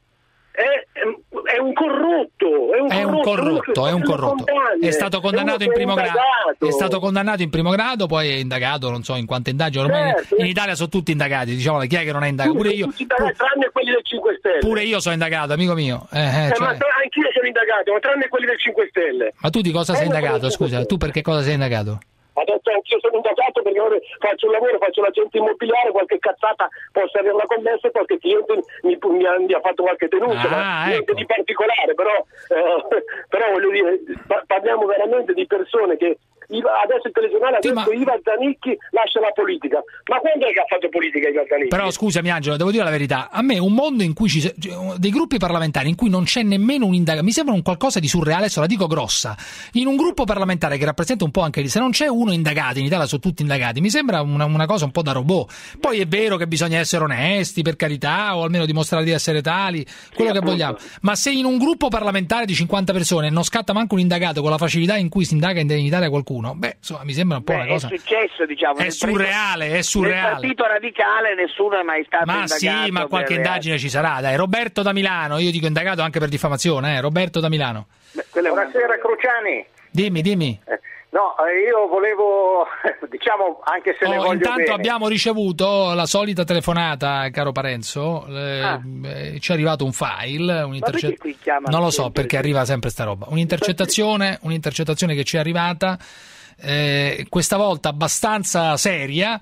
È un corrotto, è un corrotto. È stato condannato in primo grado. È stato condannato in primo grado, poi è indagato, non so in quante indagini. Ormai in Italia sono tutti indagati, diciamo, chi è che non è indagato? Pure io. Tranne quelli del 5 Stelle. Pure io sono indagato, amico mio. Ma anch'io sono indagato, ma tranne quelli del 5 Stelle. Ma tu di cosa sei indagato? Scusa, tu perché cosa sei indagato? Adesso anch'io sono indagato perché ora faccio un lavoro, faccio l'agente immobiliare, qualche cazzata posso averla commessa, qualche cliente mi ha fatto qualche denuncia, niente di particolare, però voglio dire, parliamo veramente di persone che... Adesso il telegiornale ha detto Ivan Zanicchi lascia la politica, ma quando è che ha fatto politica Ivan Zanicchi? Però scusami Angelo, devo dire la verità, a me un mondo in cui dei gruppi parlamentari in cui non c'è nemmeno un indagato mi sembra un qualcosa di surreale, adesso la dico grossa. In un gruppo parlamentare che rappresenta un po' anche lì, se non c'è uno indagato, in Italia sono tutti indagati, mi sembra una cosa un po' da robot. Poi è vero che bisogna essere onesti, per carità, o almeno dimostrare di essere tali, quello che vogliamo, ma se in un gruppo parlamentare di 50 persone non scatta manco un indagato con la facilità in cui si indaga in Italia qualcuno, insomma, mi sembra un po' una cosa... È successo, diciamo. È surreale. Nel partito radicale nessuno è mai stato indagato. Ma sì, ma qualche indagine ci sarà, dai. Roberto da Milano, io dico indagato anche per diffamazione, Roberto da Milano. Buonasera Cruciani. Dimmi. No, io volevo, diciamo, anche se ne voglio intanto bene. Abbiamo ricevuto la solita telefonata, caro Parenzo, ci è arrivato un file, non lo so perché arriva sempre sta roba, un'intercettazione che ci è arrivata, questa volta abbastanza seria,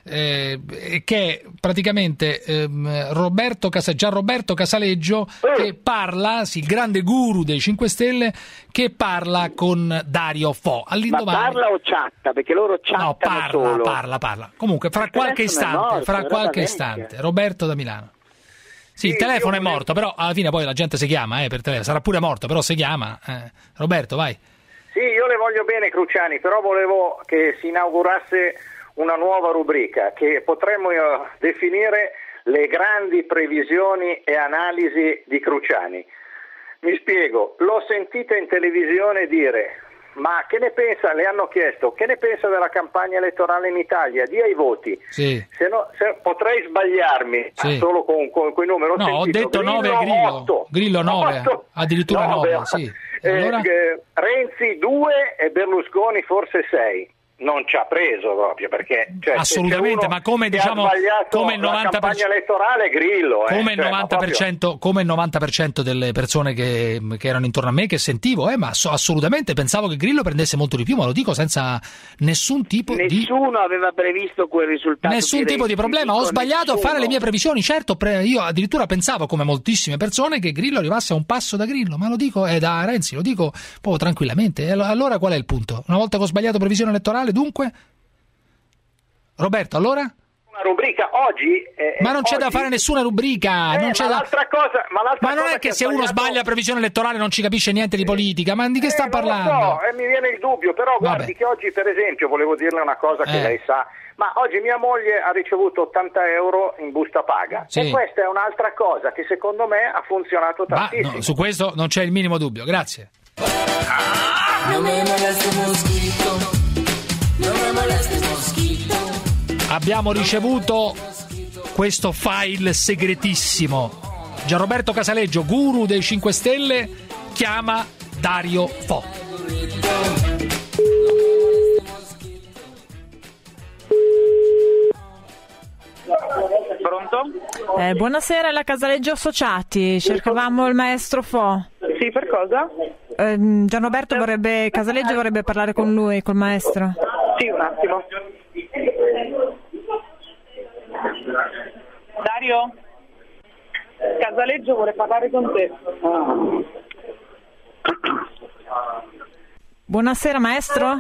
che praticamente Roberto Casaleggio che parla, il grande guru dei 5 Stelle, che parla con Dario Fo. Ma parla o chatta? Perché loro chattano solo. Parla. Comunque fra qualche istante, Roberto da Milano. Sì, il telefono è morto, però alla fine poi la gente si chiama per telefono, sarà pure morto, però si chiama. Roberto, vai. Sì, io le voglio bene Cruciani, però volevo che si inaugurasse una nuova rubrica che potremmo definire le grandi previsioni e analisi di Cruciani. Mi spiego, l'ho sentita in televisione dire, ma che ne pensa, le hanno chiesto, che ne pensa della campagna elettorale in Italia, dia i voti. Sì. Se potrei sbagliarmi solo con quei numeri. Ho detto 9 a Grillo. Grillo 9, addirittura 9, sì. Allora? Renzi 2 e Berlusconi forse 6. Non ci ha preso proprio perché assolutamente, ma come diciamo come il 90% la campagna elettorale Grillo come il 90% come il 90% delle persone che erano intorno a me, che sentivo, ma assolutamente pensavo che Grillo prendesse molto di più, ma lo dico senza nessun tipo nessuno aveva previsto quel risultato, nessun tipo di problema. Ho sbagliato a fare le mie previsioni, certo, io addirittura pensavo, come moltissime persone, che Grillo arrivasse a un passo da Grillo, ma lo dico da Renzi, lo dico proprio tranquillamente. Allora qual è il punto? Una volta che ho sbagliato previsione elettorale, dunque Roberto, allora? Una rubrica oggi ma non c'è da fare nessuna rubrica, non è che se uno sbaglia previsione elettorale non ci capisce niente di politica, ma di che sta parlando? No, mi viene il dubbio, però guardi che oggi, per esempio, volevo dirle una cosa che lei sa, ma oggi mia moglie ha ricevuto 80 euro in busta paga, e questa è un'altra cosa che secondo me ha funzionato tantissimo. No, su questo non c'è il minimo dubbio, grazie. Abbiamo ricevuto questo file segretissimo. Gianroberto Casaleggio, guru dei 5 Stelle, chiama Dario Fo. Pronto? Buonasera, alla Casaleggio Associati, cercavamo il maestro Fo. Sì, per cosa? Gianroberto Casaleggio vorrebbe parlare con lui, col maestro. Sì, un attimo. Dario? Casaleggio vuole parlare con te. Buonasera maestro.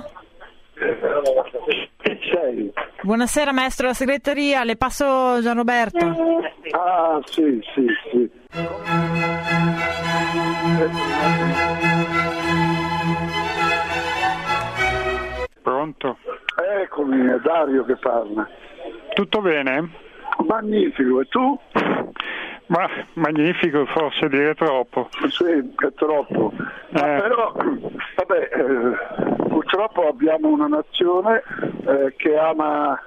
Sei? Buonasera maestro, la segreteria, le passo Gianroberto. Ah, sì. Pronto? Eccomi, è Dario che parla. Tutto bene? Magnifico, e tu? Ma magnifico, forse dire troppo. Sì, è troppo. Però, vabbè, purtroppo abbiamo una nazione che ama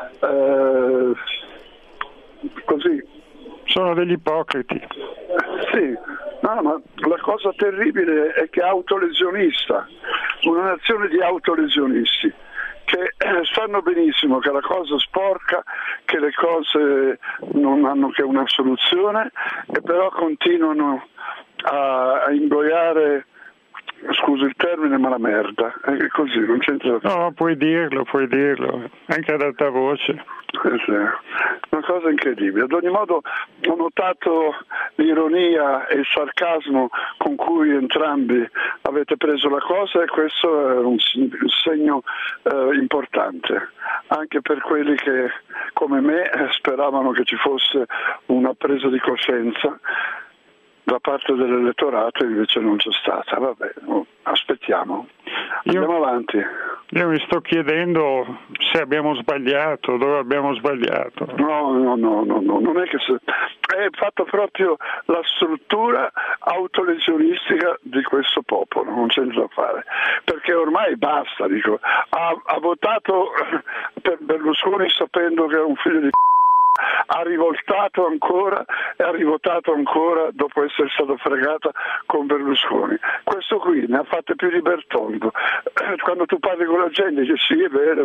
così. Sono degli ipocriti. Sì, no, ma la cosa terribile è che è autolesionista, una nazione di autolesionisti che sanno benissimo che la cosa sporca, che le cose non hanno che una soluzione e però continuano a ingoiare, scusi il termine, ma la merda, è così, non c'entra. No, puoi dirlo, anche ad alta voce. Sì. Una cosa incredibile. Ad ogni modo ho notato l'ironia e il sarcasmo con cui entrambi avete preso la cosa e questo è un segno importante, anche per quelli che come me speravano che ci fosse una presa di coscienza da parte dell'elettorato, invece non c'è stata. Vabbè, aspettiamo. Andiamo avanti. Io mi sto chiedendo se abbiamo sbagliato, dove abbiamo sbagliato. No, non è che è fatto proprio la struttura autolesionistica di questo popolo, non c'è niente da fare, perché ormai basta, dico, ha votato per Berlusconi sapendo che era un figlio di ha rivoltato ancora e ha rivotato ancora dopo essere stato fregata con Berlusconi. Questo qui ne ha fatte più di Bertoldo. Quando tu parli con la gente dice sì, è vero,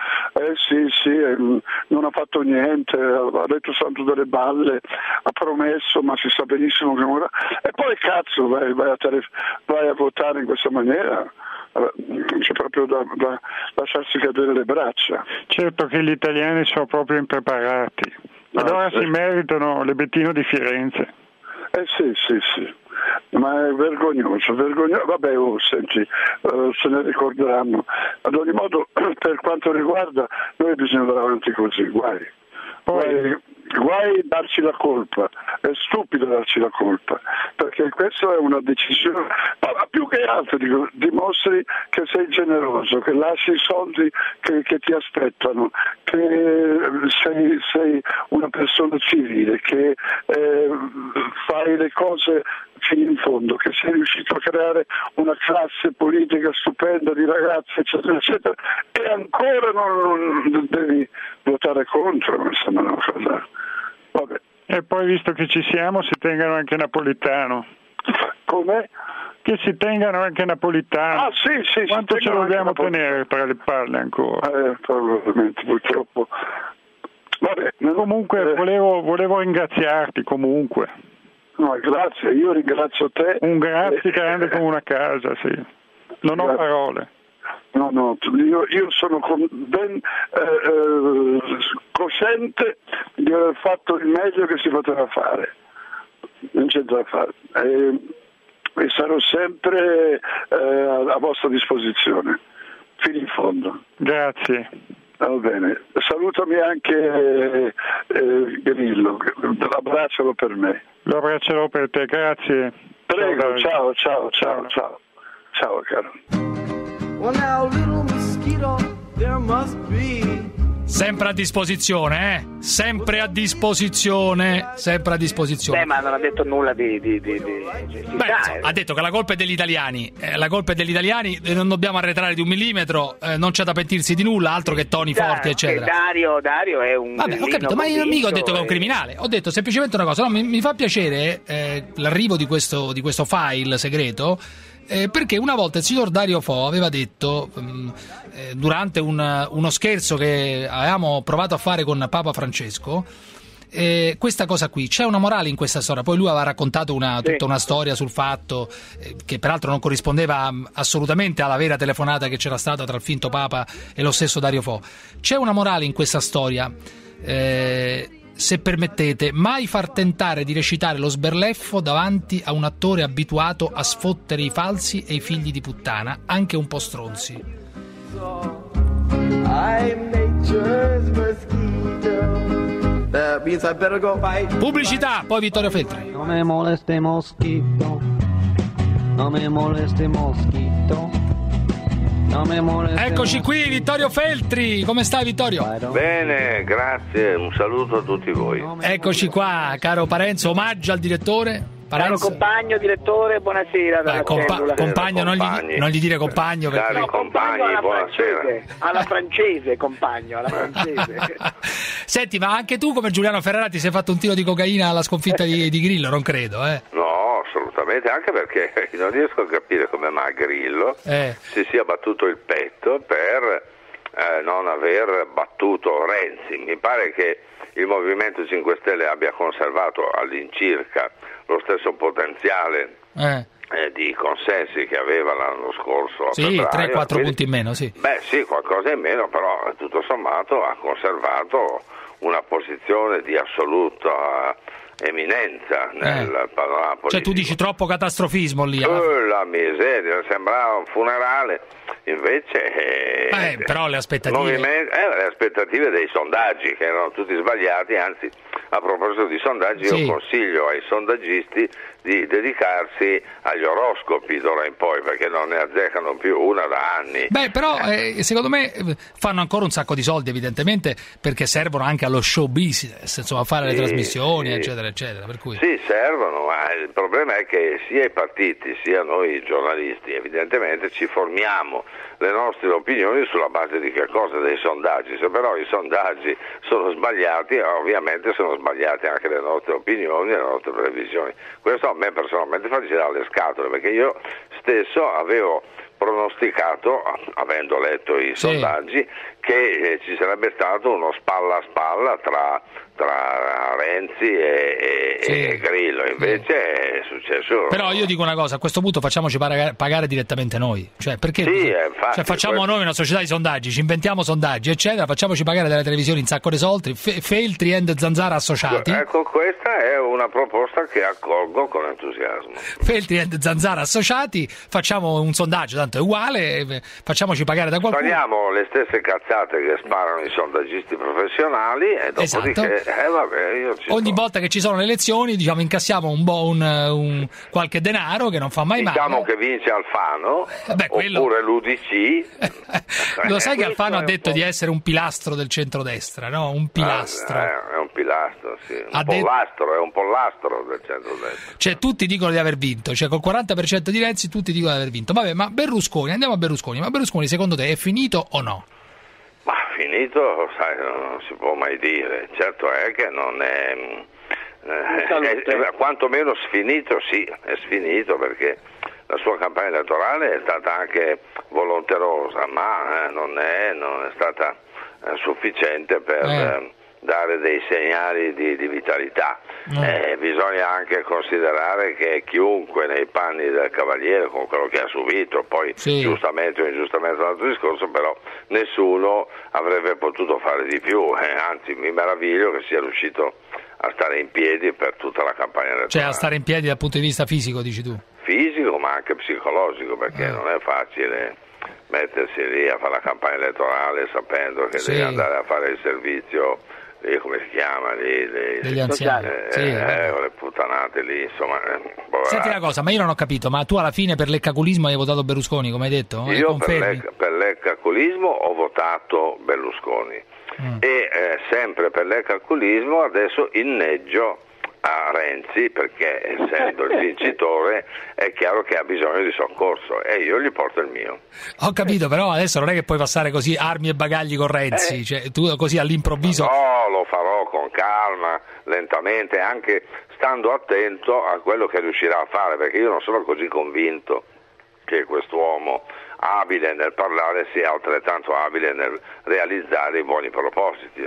sì, non ha fatto niente, ha detto tanto delle balle, ha promesso, ma si sa benissimo che ora. E poi cazzo vai a votare in questa maniera? C'è proprio da lasciarsi cadere le braccia. Certo che gli italiani sono proprio impreparati, allora si meritano le Bettino di Firenze. Sì, ma è vergognoso. Vabbè, senti, se ne ricorderanno. Ad ogni modo, per quanto riguarda noi bisogna andare avanti così, guai darci la colpa, è stupido darci la colpa, perché questa è una decisione, ma più che altro dico, dimostri che sei generoso, che lasci i soldi che ti aspettano, che sei una persona civile, che fai le cose fino in fondo, che sei riuscito a creare una classe politica stupenda di ragazzi, eccetera, eccetera, e ancora non devi votare contro, mi sembra una cosa. Vabbè. E poi, visto che ci siamo, si tengano anche Napolitano. Come? Che si tengano anche Napolitano. Ah, sì. Quanto ce lo dobbiamo tenere tra le palle ancora? Probabilmente, purtroppo. Vabbè, comunque volevo ringraziarti comunque. No, grazie, io ringrazio te. Un grazie grande come una casa, sì. Non ho parole. No, io sono ben cosciente di aver fatto il meglio che si poteva fare, non c'è da fare, e sarò sempre a vostra disposizione fino in fondo. Grazie. Va bene, salutami anche Grillo, abbraccialo per me. Lo abbraccerò per te, grazie. Prego, ciao caro. Well, now, little mosquito, there must be. Sempre a disposizione, Sempre a disposizione. Beh, ma non ha detto nulla di ha detto che la colpa è degli italiani. La colpa è degli italiani, non dobbiamo arretrare di un millimetro, non c'è da pentirsi di nulla, altro che toni forti, eccetera. Dario è un. Vabbè, ho capito, ma io mica ho detto che è un criminale. Ho detto semplicemente una cosa. No, mi fa piacere l'arrivo di questo file segreto. Perché una volta il signor Dario Fo aveva detto durante uno scherzo che avevamo provato a fare con Papa Francesco, questa cosa qui, c'è una morale in questa storia. Poi lui aveva raccontato tutta una storia sul fatto che peraltro non corrispondeva assolutamente alla vera telefonata che c'era stata tra il finto Papa e lo stesso Dario Fo. C'è una morale in questa storia. se permettete, mai far tentare di recitare lo sberleffo davanti a un attore abituato a sfottere i falsi e i figli di puttana, anche un po' stronzi. Pubblicità, poi Vittorio Feltri. Non me moleste moschito, non me moleste moschito. Eccoci qui, Vittorio Feltri. Come stai, Vittorio? Bene, grazie, un saluto a tutti voi. Eccoci qua, caro Parenzo, omaggio al direttore. Caro compagno, direttore, buonasera. Compagno, non gli dire compagno. Cari compagni, buonasera. Alla francese, compagno, alla francese. Senti, ma anche tu, come Giuliano Ferrara, ti sei fatto un tiro di cocaina alla sconfitta di Grillo? Non credo, No, assolutamente, anche perché non riesco a capire come mai Grillo si sia battuto il petto per non aver battuto Renzi. Mi pare che il Movimento 5 Stelle abbia conservato all'incirca lo stesso potenziale di consensi che aveva l'anno scorso. Sì, 3-4 punti in meno, sì. Beh sì, qualcosa in meno, però tutto sommato ha conservato una posizione di assoluta eminenza nel panorama politico. Cioè tu dici troppo catastrofismo lì. La miseria, sembrava un funerale, invece però le aspettative le aspettative dei sondaggi che erano tutti sbagliati, anzi a proposito di sondaggi io consiglio ai sondaggisti di dedicarsi agli oroscopi d'ora in poi, perché non ne azzeccano più una da anni. Beh, però secondo me fanno ancora un sacco di soldi, evidentemente, perché servono anche allo show business, insomma, a fare le trasmissioni, eccetera, eccetera. Per cui... Sì, servono, ma il problema è che sia i partiti sia noi giornalisti evidentemente ci formiamo le nostre opinioni sulla base di che cosa? Dei sondaggi. Se però i sondaggi sono sbagliati, ovviamente sono sbagliate anche le nostre opinioni e le nostre previsioni. Questo a me personalmente fa girare le scatole, perché io stesso avevo pronosticato, avendo letto i sondaggi, che ci sarebbe stato uno spalla a spalla tra Renzi e Grillo, invece è successo. Però io dico una cosa, a questo punto facciamoci pagare direttamente noi, cioè perché infatti, facciamo noi una società di sondaggi, ci inventiamo sondaggi eccetera, facciamoci pagare dalle televisioni un sacco di soldi, Feltri and Zanzara associati. Ecco, questa è una proposta che accolgo con entusiasmo. Feltri and Zanzara associati, facciamo un sondaggio, tanto è uguale, facciamoci pagare da qualcuno. Spariamo le stesse cazzate che sparano i sondaggisti professionali e dopodiché ogni volta che ci sono le elezioni, diciamo, incassiamo un qualche denaro che non fa mai male. Diciamo che vince Alfano, oppure l'UDC. Lo sai che Alfano ha detto di essere un pilastro del centrodestra, no? Un pilastro. È un pilastro, sì. È un pollastro del centrodestra. Cioè tutti dicono di aver vinto, cioè col 40% di Renzi tutti dicono di aver vinto. Vabbè, ma Berlusconi, andiamo a Berlusconi. Ma Berlusconi secondo te è finito o no? Ma finito, sai, non si può mai dire. Certo è che non è quantomeno sfinito, sì, è sfinito, perché la sua campagna elettorale è stata anche volonterosa, ma non è stata sufficiente per dare dei segnali di vitalità. Bisogna anche considerare che chiunque nei panni del Cavaliere, con quello che ha subito, poi giustamente o ingiustamente è un altro discorso, però nessuno avrebbe potuto fare di più, anzi mi meraviglio che sia riuscito a stare in piedi per tutta la campagna elettorale. Cioè a stare in piedi dal punto di vista fisico, dici tu? Fisico, ma anche psicologico, perché non è facile mettersi lì a fare la campagna elettorale sapendo che devi andare a fare il servizio, come si chiama lì? Degli anziani. Le puttanate lì, insomma. Senti una cosa, ma io non ho capito, ma tu alla fine per l'eccaculismo hai votato Berlusconi, come hai detto? Io per l'eccaculismo ho votato Berlusconi e sempre per l'eccaculismo adesso inneggio a Renzi, perché essendo il vincitore è chiaro che ha bisogno di soccorso e io gli porto il mio. Ho capito, però adesso non è che puoi passare così armi e bagagli con Renzi, cioè tu così all'improvviso. No, lo farò con calma, lentamente, anche stando attento a quello che riuscirà a fare, perché io non sono così convinto che quest'uomo abile nel parlare sia altrettanto abile nel realizzare i buoni propositi.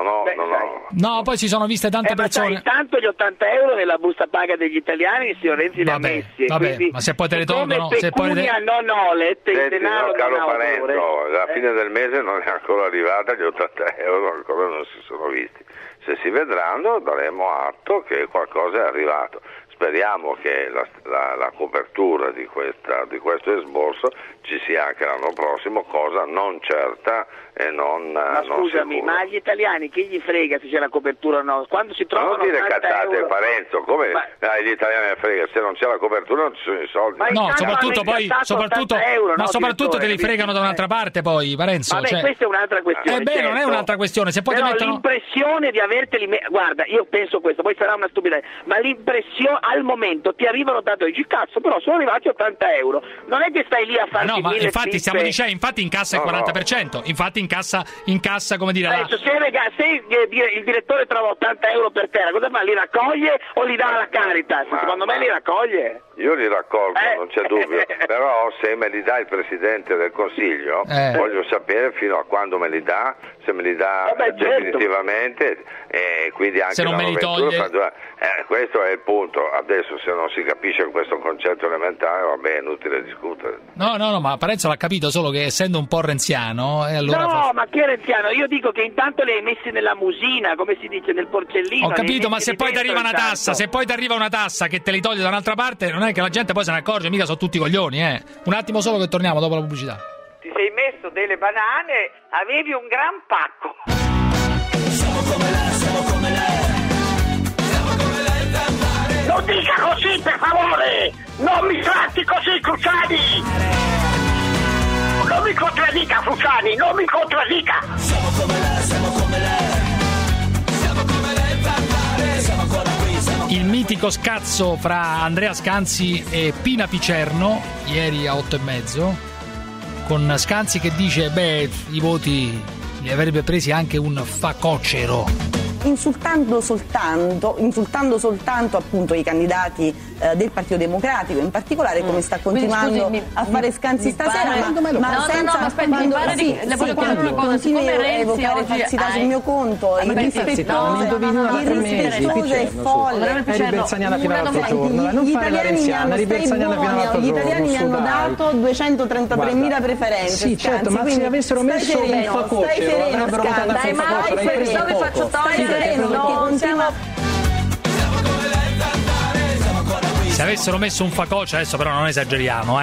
No, poi si sono viste tante persone. Ma tanto gli 80 euro nella busta paga degli italiani il signor Renzi li ha messi. Vabbè, ma se poi te le tolgono, se poi il denaro caro Parenzo, alla fine del mese non è ancora arrivata, gli 80 euro ancora non si sono visti. se si vedranno daremo atto che qualcosa è arrivato. Speriamo che la copertura di questo esborso ci sia anche l'anno prossimo, cosa non certa e non scusami, sicura. ma agli italiani chi gli frega se c'è la copertura o no? Quando si trovano non dire cazzate, euro... Parenzo, come agli italiani frega, se non c'è la copertura non ci sono i soldi. No, soprattutto te li fregano da un'altra parte poi, Parenzo. Vabbè, questa è un'altra questione. Certo. Non è un'altra questione, se poi però ti mettono... l'impressione di averteli guarda, io penso questo, poi sarà una stupidità, ma l'impressione al momento ti arrivano tanto, dici cazzo, però sono arrivati 80 euro, non è che stai lì a farti no, ma infatti pippe. stiamo dicendo, infatti incassa il 40%, infatti incassa come dire... Adesso se il direttore trova 80 euro per terra, cosa fa? Li raccoglie o li dà alla Caritas? Secondo me li raccoglie. Io li raccolgo, non c'è dubbio, però se me li dà il Presidente del Consiglio voglio sapere fino a quando me li dà, se me li dà definitivamente e quindi anche se non me li toglie. Questo è il punto. Adesso se non si capisce questo concetto elementare, vabbè, è inutile discutere. No, ma Parenzo l'ha capito, solo che essendo un po' renziano allora no, ma che renziano? Io dico che intanto li hai messi nella musina, come si dice, nel porcellino. Ho capito, ma se poi ti arriva una tassa, una tassa che te li toglie da un'altra parte, non è che la gente poi se ne accorge, mica sono tutti coglioni, Un attimo solo che torniamo dopo la pubblicità. Ti sei messo delle banane, avevi un gran pacco. Siamo come lei, non dica così, per favore! Non mi tratti così, Cruciani! Non mi contraddica, Cruciani, non mi contraddica! Siamo come lei, siamo ancora qui, il mitico scazzo fra Andrea Scanzi e Pina Picerno, ieri a 8:30, con Scanzi che dice, i voti li avrebbe presi anche un facocero. Insultando soltanto appunto i candidati del Partito Democratico, in particolare come sta continuando a fare Scanzi stasera, ma senza le voglio chiedere una cosa, siccome Renzi evocare falsità sul mio conto, irrispettosa e folle. Gli italiani mi hanno dato 233.000 preferenze. Sì, certo, ma se avessero messo un facocero avrebbero votato anche un facocero. Se avessero messo un facoccio, adesso però non esageriamo,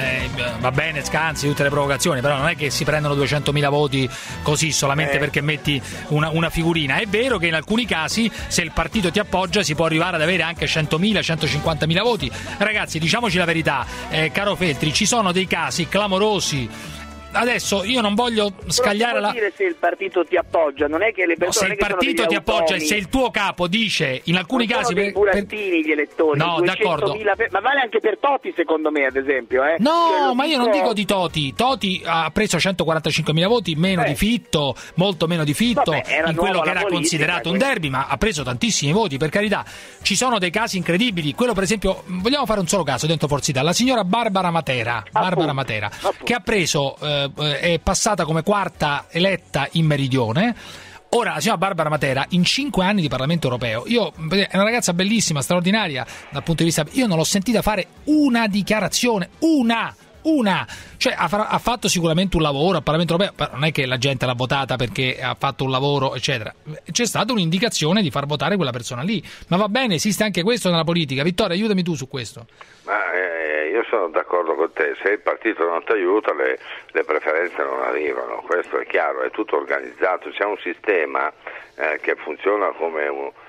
va bene Scanzi, tutte le provocazioni, però non è che si prendono 200.000 voti così solamente perché metti una figurina. È vero che in alcuni casi, se il partito ti appoggia, si può arrivare ad avere anche 100.000, 150.000 voti. Ragazzi, diciamoci la verità, caro Feltri, ci sono dei casi clamorosi. Adesso io non voglio scagliare la... dire se il partito ti appoggia, non è che le persone se il partito ti appoggia e se il tuo capo dice in alcuni casi dei burattini gli elettori, no, d'accordo, ma vale anche per Toti secondo me, ad esempio, No, ma io non dico di Toti. Toti ha preso 145.000 voti, meno di Fitto, molto meno di Fitto, in quello che era considerato un derby, ma ha preso tantissimi voti, per carità. Ci sono dei casi incredibili. Quello per esempio, vogliamo fare un solo caso dentro Forza Italia, la signora Barbara Matera, che ha preso è passata come quarta eletta in Meridione. Ora la signora Barbara Matera in 5 anni di Parlamento europeo, è una ragazza bellissima, straordinaria dal punto di vista, io non l'ho sentita fare una dichiarazione, una, cioè ha fatto sicuramente un lavoro al Parlamento europeo, però non è che la gente l'ha votata perché ha fatto un lavoro eccetera, c'è stata un'indicazione di far votare quella persona lì, ma va bene, esiste anche questo nella politica. Vittorio, aiutami tu su questo. Io sono d'accordo con te, se il partito non ti aiuta le preferenze non arrivano, questo è chiaro, è tutto organizzato, c'è un sistema che funziona come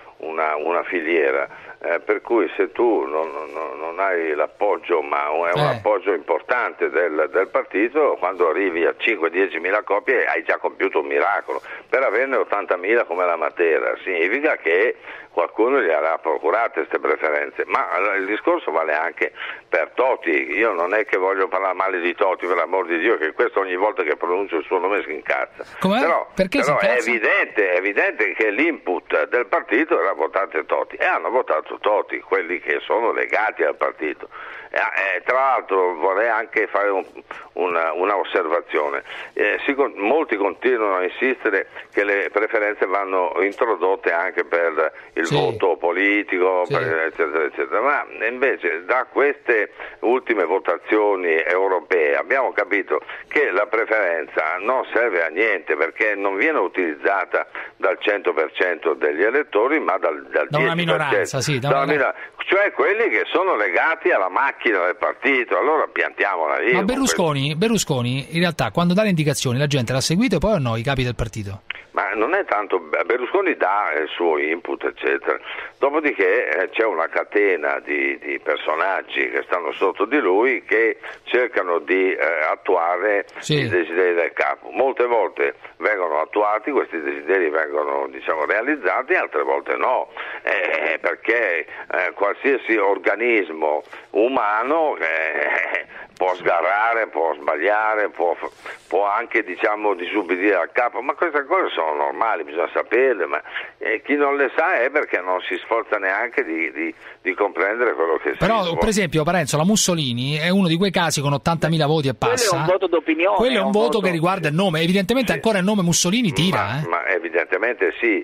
una filiera, per cui se tu non hai l'appoggio, ma è un appoggio importante del partito, quando arrivi a 5-10 mila copie hai già compiuto un miracolo. Per averne 80.000 come la Matera significa che qualcuno gli avrà procurate queste preferenze, ma il discorso vale anche per Toti. Io non è che voglio parlare male di Toti, per l'amor di Dio, che questo ogni volta che pronuncio il suo nome si incazza. Però è evidente che l'input del partito era votare Toti e hanno votato Giuseppotto Totti, quelli che sono legati al partito. Tra l'altro vorrei anche fare una osservazione. Molti continuano a insistere che le preferenze vanno introdotte anche per il voto politico, eccetera, eccetera, ma invece da queste ultime votazioni europee abbiamo capito che la preferenza non serve a niente, perché non viene utilizzata dal 100% degli elettori, ma dal 10%. Da una minoranza, cioè quelli che sono legati alla macchina del partito, allora piantiamola lì. Ma Berlusconi in realtà quando dà le indicazioni la gente l'ha seguito poi o no, i capi del partito? Ma non è tanto, Berlusconi dà il suo input eccetera, dopodiché c'è una catena di personaggi che stanno sotto di lui che cercano di attuare i desideri del capo. Molte volte vengono attuati, questi desideri vengono realizzati, altre volte no, perché qualsiasi organismo umano può sgarrare, può sbagliare, può anche disubbidire al capo, ma queste cose sono normali, bisogna saperle, ma chi non le sa è perché non si sforza neanche di comprendere quello che si Però per esempio Parenzo, la Mussolini è uno di quei casi con 80.000 voti e passa. Quello è un voto d'opinione. Quello è un voto che riguarda il nome, evidentemente ancora il nome Mussolini tira. Ma evidentemente sì,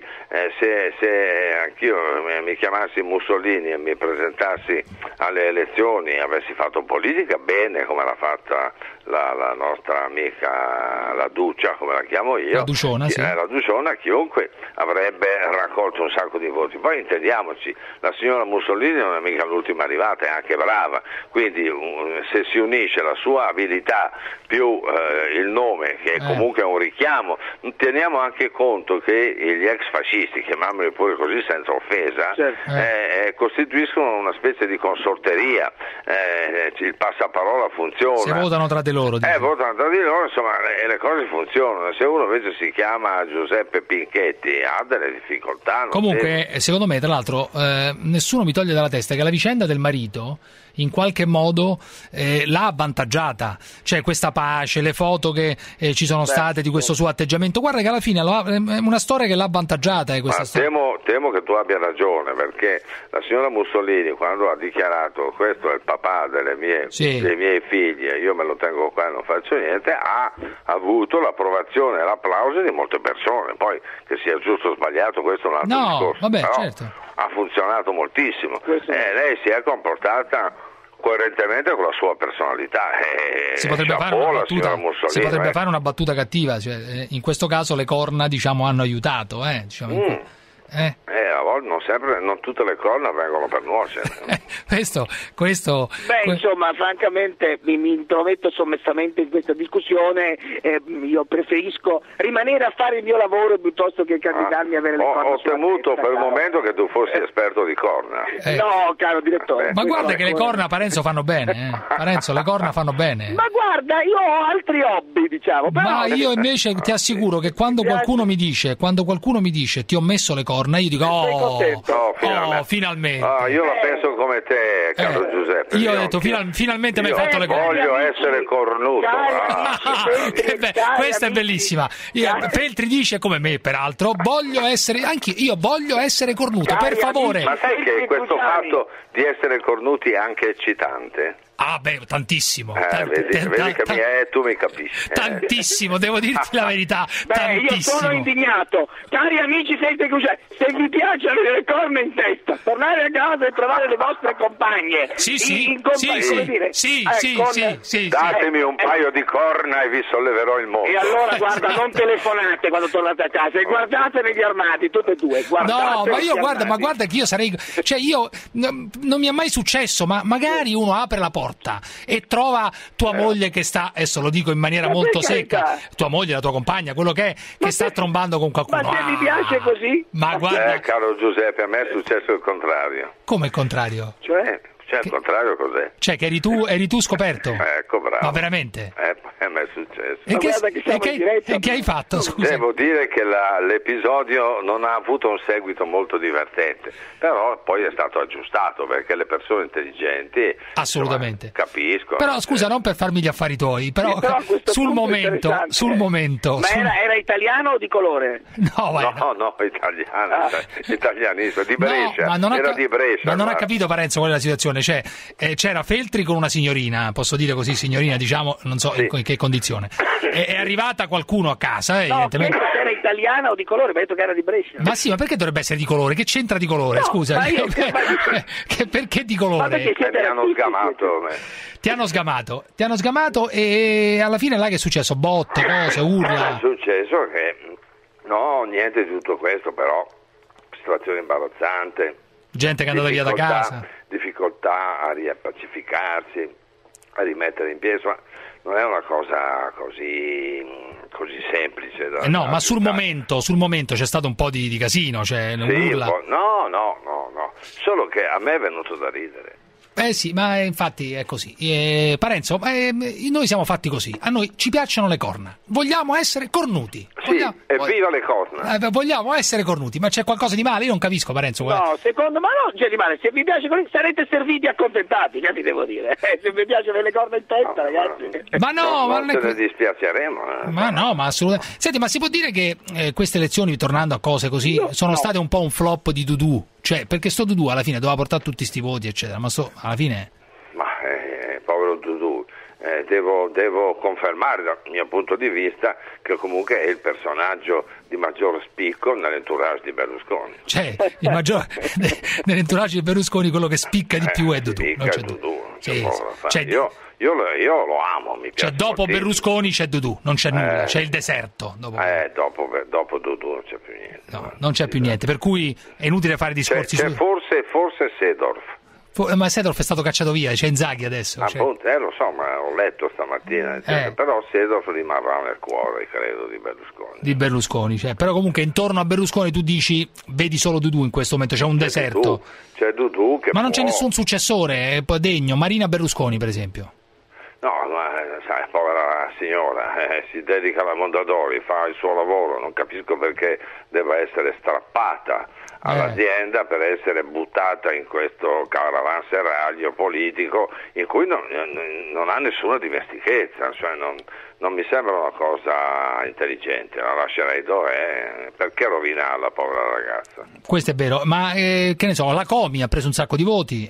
se anch'io mi chiamassi Mussolini e mi presentassi alle elezioni e avessi fatto politica, bene, come l'ha fatta la nostra amica, la Duccia, come la chiamo io, la Duciona, la Duciona, chiunque avrebbe raccolto un sacco di voti. Poi intendiamoci, la signora Mussolini non è mica l'ultima arrivata, è anche brava, quindi se si unisce la sua abilità più il nome, che comunque è un richiamo, teniamo anche conto che gli ex fascisti, chiamiamoli pure così senza offesa, costituiscono una specie di consorteria, il passaparola funziona. Se votano tra di loro. Votano tra di loro, insomma, e le cose funzionano. Se uno invece si chiama Giuseppe Pinchetti ha delle difficoltà. Comunque, secondo me, tra l'altro, nessuno mi toglie dalla testa che la vicenda del marito in qualche modo l'ha avvantaggiata, cioè questa pace, le foto che ci sono state di questo suo atteggiamento, guarda che alla fine è una storia che l'ha avvantaggiata. Temo che tu abbia ragione, perché la signora Mussolini, quando ha dichiarato questo è il papà dei miei figli e io me lo tengo qua e non faccio niente, ha avuto l'approvazione e l'applauso di molte persone. Poi che sia giusto o sbagliato, questo è un altro discorso. Vabbè, però certo. Ha funzionato moltissimo. Lei si è comportata coerentemente con la sua personalità. Si potrebbe fare una battuta cattiva, cioè, in questo caso le corna hanno aiutato. A volte non tutte le corna vengono per nuocere. questo. Insomma, francamente mi intrometto sommessamente in questa discussione. Io preferisco rimanere a fare il mio lavoro piuttosto che candidarmi a avere le corna. Ho temuto per il momento che tu fossi esperto di corna. No, caro direttore. Ma guarda che le corna Parenzo fanno bene. Parenzo, le corna fanno bene. Ma guarda, io ho altri hobby, però, ma io invece ti assicuro che quando qualcuno mi dice ti ho messo le corna, io dico finalmente. Io la penso come te, caro Giuseppe. Io ho detto finalmente mi hai fatto le corna. Voglio essere cornuto. Questa è bellissima. Feltri dice come me, peraltro, io voglio essere cornuto, per favore. Ma sai che questo fatto di essere cornuti è anche eccitante? Tantissimo. Vedi che tu mi capisci. Tantissimo, devo dirti la verità. Io sono indignato. Cari amici, se vi piace avere le corna in testa, tornare a casa e trovare le vostre compagne. Datemi un paio di corna e vi solleverò il mondo. E allora guarda, non telefonate quando tornate a casa e guardate negli armadi, tutte e due. Ma guarda che io sarei, non mi è mai successo, ma magari uno apre la porta e trova tua moglie che sta, adesso lo dico in maniera molto secca, tua moglie, la tua compagna, quello che sta trombando con qualcuno. Ma se mi piace così? Ma guarda, caro Giuseppe, a me è successo il contrario. Come il contrario? Cioè il contrario cos'è? Cioè che eri tu scoperto? Ecco, bravo. Ma veramente? mi è successo. E che hai fatto, scusa? Devo dire che l'episodio non ha avuto un seguito molto divertente, però poi è stato aggiustato perché le persone intelligenti assolutamente capiscono. Però scusa, non per farmi gli affari tuoi, però sul momento. Ma era italiano o di colore? No, italiano, italianissimo, di Brescia. Di Brescia. Ma non ha capito Parenzo qual è la situazione, cioè c'era Feltri con una signorina, posso dire così, signorina, diciamo, non so in che condizione. È arrivata qualcuno a casa, evidentemente. No, era italiana o di colore, mi ha detto che era di Brescia. Ma sì, ma perché dovrebbe essere di colore? Che c'entra di colore? No, scusa. Perché di colore? Ti hanno sgamato e alla fine là che è successo? Botte, cose, urla? È successo che niente di tutto questo, però situazione imbarazzante. Gente che è andata via da casa. Difficoltà a riappacificarsi, a rimettere in piedi, ma non è una cosa così semplice. Ma sul momento c'è stato un po' di casino, cioè urla. No, solo che a me è venuto da ridere. Sì, ma infatti è così. Parenzo, noi siamo fatti così. A noi ci piacciono le corna. Vogliamo essere cornuti. Viva le corna. Vogliamo essere cornuti, ma c'è qualcosa di male? Io non capisco, Parenzo. No, secondo me non c'è di male. Se vi piace così sarete serviti e accontentati, che vi devo dire. Se vi piace avere le corna in testa, ragazzi. Ma non ce ne dispiaceremo. Ma no, ma assolutamente. Senti, ma si può dire che queste elezioni, tornando a cose così, sono state un po' un flop di Dudu? Cioè, perché sto Dudu alla fine doveva portare tutti sti voti, eccetera, ma alla fine... Ma povero Dudu, devo confermare dal mio punto di vista che comunque è il personaggio di maggior spicco nell'entourage di Berlusconi. Cioè, nell'entourage di Berlusconi quello che spicca di più è Dudu. Non c'è Dudu. Io lo amo, mi piace. Cioè, dopo Berlusconi c'è Dudu, non c'è nulla, c'è il deserto. Dopo Dudu non c'è più niente. No, non c'è più niente, per cui è inutile fare discorsi c'è forse Seedorf. Ma Seedorf è stato cacciato via, c'è Inzaghi adesso. Appunto, lo so, ma ho letto stamattina, però Seedorf rimarrà nel cuore, credo, di Berlusconi. Però comunque intorno a Berlusconi tu vedi solo Dudu in questo momento, c'è un deserto. C'è Dudu che ma non c'è nessun successore degno, Marina Berlusconi per esempio. No, ma sai, povera signora, si dedica alla Mondadori, fa il suo lavoro, non capisco perché debba essere strappata all'azienda per essere buttata in questo caravanserraglio politico in cui non ha nessuna dimestichezza, cioè non mi sembra una cosa intelligente, la lascerei dov'è, perché rovinare la povera ragazza? Questo è vero, ma che ne so, la Comi ha preso un sacco di voti,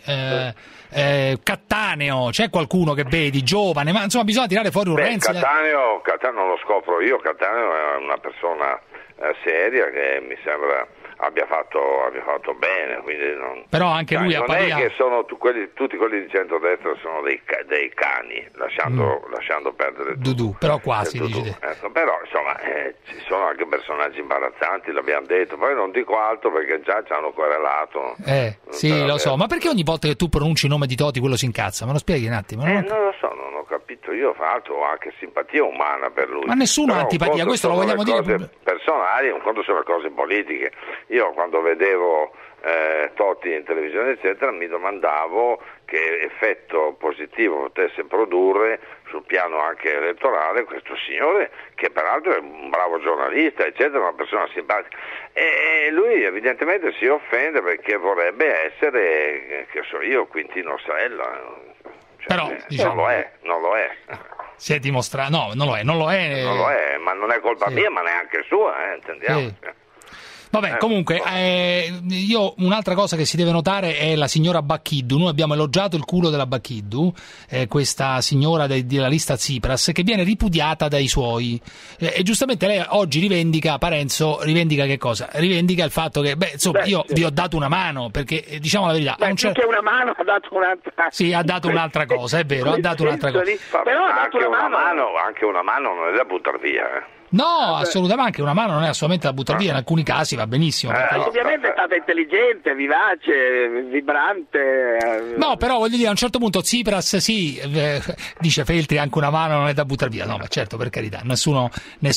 Cattaneo, c'è qualcuno che vedi, giovane, ma insomma bisogna tirare fuori un Renzi. Cattaneo non lo scopro io, Cattaneo è una persona seria che mi sembra abbia fatto bene, quindi però anche lui non è che sono tutti quelli di centrodestra sono dei cani, lasciando perdere Dudu, però quasi dice. Però insomma ci sono anche personaggi imbarazzanti, l'abbiamo detto, poi non dico altro perché già ci hanno querelato. Sì, lo so, ma perché ogni volta che tu pronunci il nome di Toti quello si incazza? Me lo spieghi un attimo? Non lo so, non ho capito, io fra l'altro ho anche simpatia umana per lui. Ma nessuno ha antipatia, questo lo vogliamo dire. Cose personali, un conto sono cose politiche. Io quando vedevo Totti in televisione eccetera mi domandavo che effetto positivo potesse produrre sul piano anche elettorale questo signore che peraltro è un bravo giornalista eccetera, una persona simpatica, e lui evidentemente si offende perché vorrebbe essere, che so io, Quintino Sella, però diciamo, non lo è. Si è dimostrato, no, non lo è. Non lo è, ma non è colpa mia, ma neanche sua, intendiamo. Vabbè, comunque, io un'altra cosa che si deve notare è la signora Bacchiddu. Noi abbiamo elogiato il culo della Bacchiddu, questa signora della lista Tsipras, che viene ripudiata dai suoi. E giustamente lei oggi rivendica, Parenzo, che cosa? Rivendica il fatto che, io vi ho dato una mano, perché diciamo la verità. Più che una mano ha dato un'altra. Sì, ha dato un'altra cosa, è vero, ha dato un'altra cosa. Però ha dato anche una mano non è da buttare via, No, assolutamente, anche una mano non è assolutamente da buttare via, in alcuni casi va benissimo. Ovviamente è stata intelligente, vivace, vibrante. No, però voglio dire, a un certo punto Tsipras dice Feltri anche una mano non è da buttare via. No, ma certo, per carità, nessuno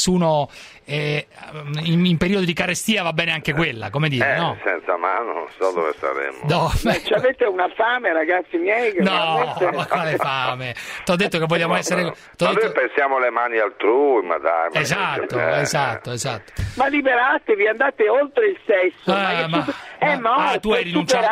in periodo di carestia va bene anche quella, come dire, no? Senza mano non so dove saremmo. No, avete una fame, ragazzi miei? Che no, ma quale fame? Ti ho detto che vogliamo essere... Ma noi pensiamo alle mani altrui, ma dai. Esatto. Ma liberatevi, andate oltre il sesso. Tu hai rinunciato.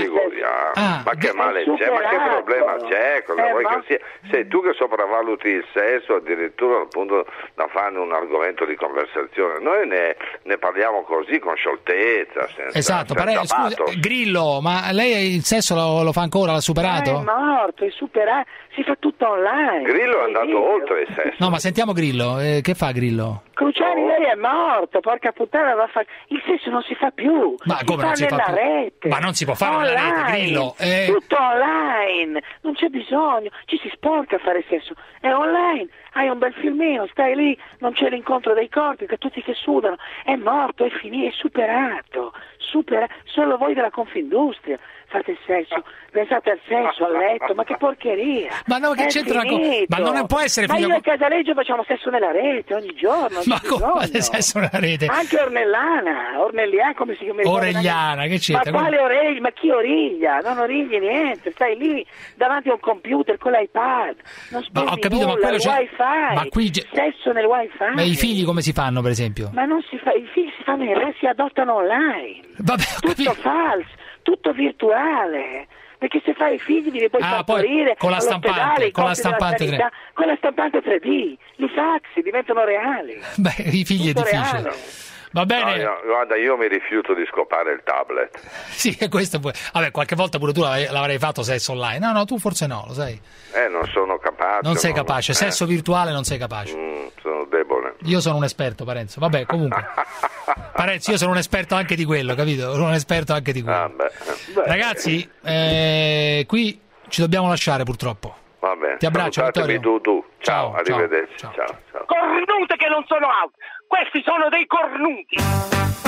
Ma che male c'è? Ma che problema c'è? Cosa vuoi che sia? Sei tu che sopravvaluti il sesso addirittura al punto da farne un argomento di conversazione. Noi ne parliamo così, con scioltezza, senza scusi, Grillo, ma lei il sesso lo fa ancora? L'ha superato? È morto, è superato, si fa tutto online. Grillo è andato oltre il sesso. No, ma sentiamo Grillo, che fa Grillo? Cruciani lei è morto, porca puttana, il sesso non si fa più. Ma come non si fa più? Rete. Ma non si può fare online, nella rete, Grillo. Tutto online, non c'è bisogno, ci si sporca a fare sesso, è online. Hai un bel filmino, stai lì, non c'è l'incontro dei corpi, che tutti che sudano, è morto, è finito, è superato, solo voi della Confindustria fate il sesso, pensate al sesso, al letto, ma che porcheria! Ma no, che c'entra? Ma non può essere finito. Ma io e Casaleggio facciamo sesso nella rete ogni giorno. Ma come sesso nella rete? Anche Ornelliana, come si chiama? Oregliana, che c'entra? Ma quale origlia? Ma chi origlia? Non origli niente, stai lì davanti a un computer con l'iPad, non spendi ho capito, nulla, ma quello il wifi, ma qui sesso nel wifi. Ma i figli come si fanno, per esempio? Ma non si fa, i figli si fanno si adottano online. Vabbè, tutto falso, tutto virtuale. Perché se fai i figli devi poi partorire con la stampante, con la stampante 3D, i fax diventano reali. Beh, i figli tutto è difficile. Reale. Va bene. No, guarda, io mi rifiuto di scopare il tablet. Sì, questo poi. Vabbè, qualche volta pure tu l'avrei fatto sesso online. No, tu forse no, lo sai. Non sono capace. Non sei capace, sesso virtuale non sei capace. Sono debole. Io sono un esperto, Parenzo. Vabbè, comunque. Parenzo, io sono un esperto anche di quello, capito? Sono un esperto anche di quello. Ragazzi, qui ci dobbiamo lasciare purtroppo. Va bene. Ti abbraccio, Vittorio. Tu. Ciao, arrivederci. Ciao. Cornute che non sono out. Questi sono dei cornuti.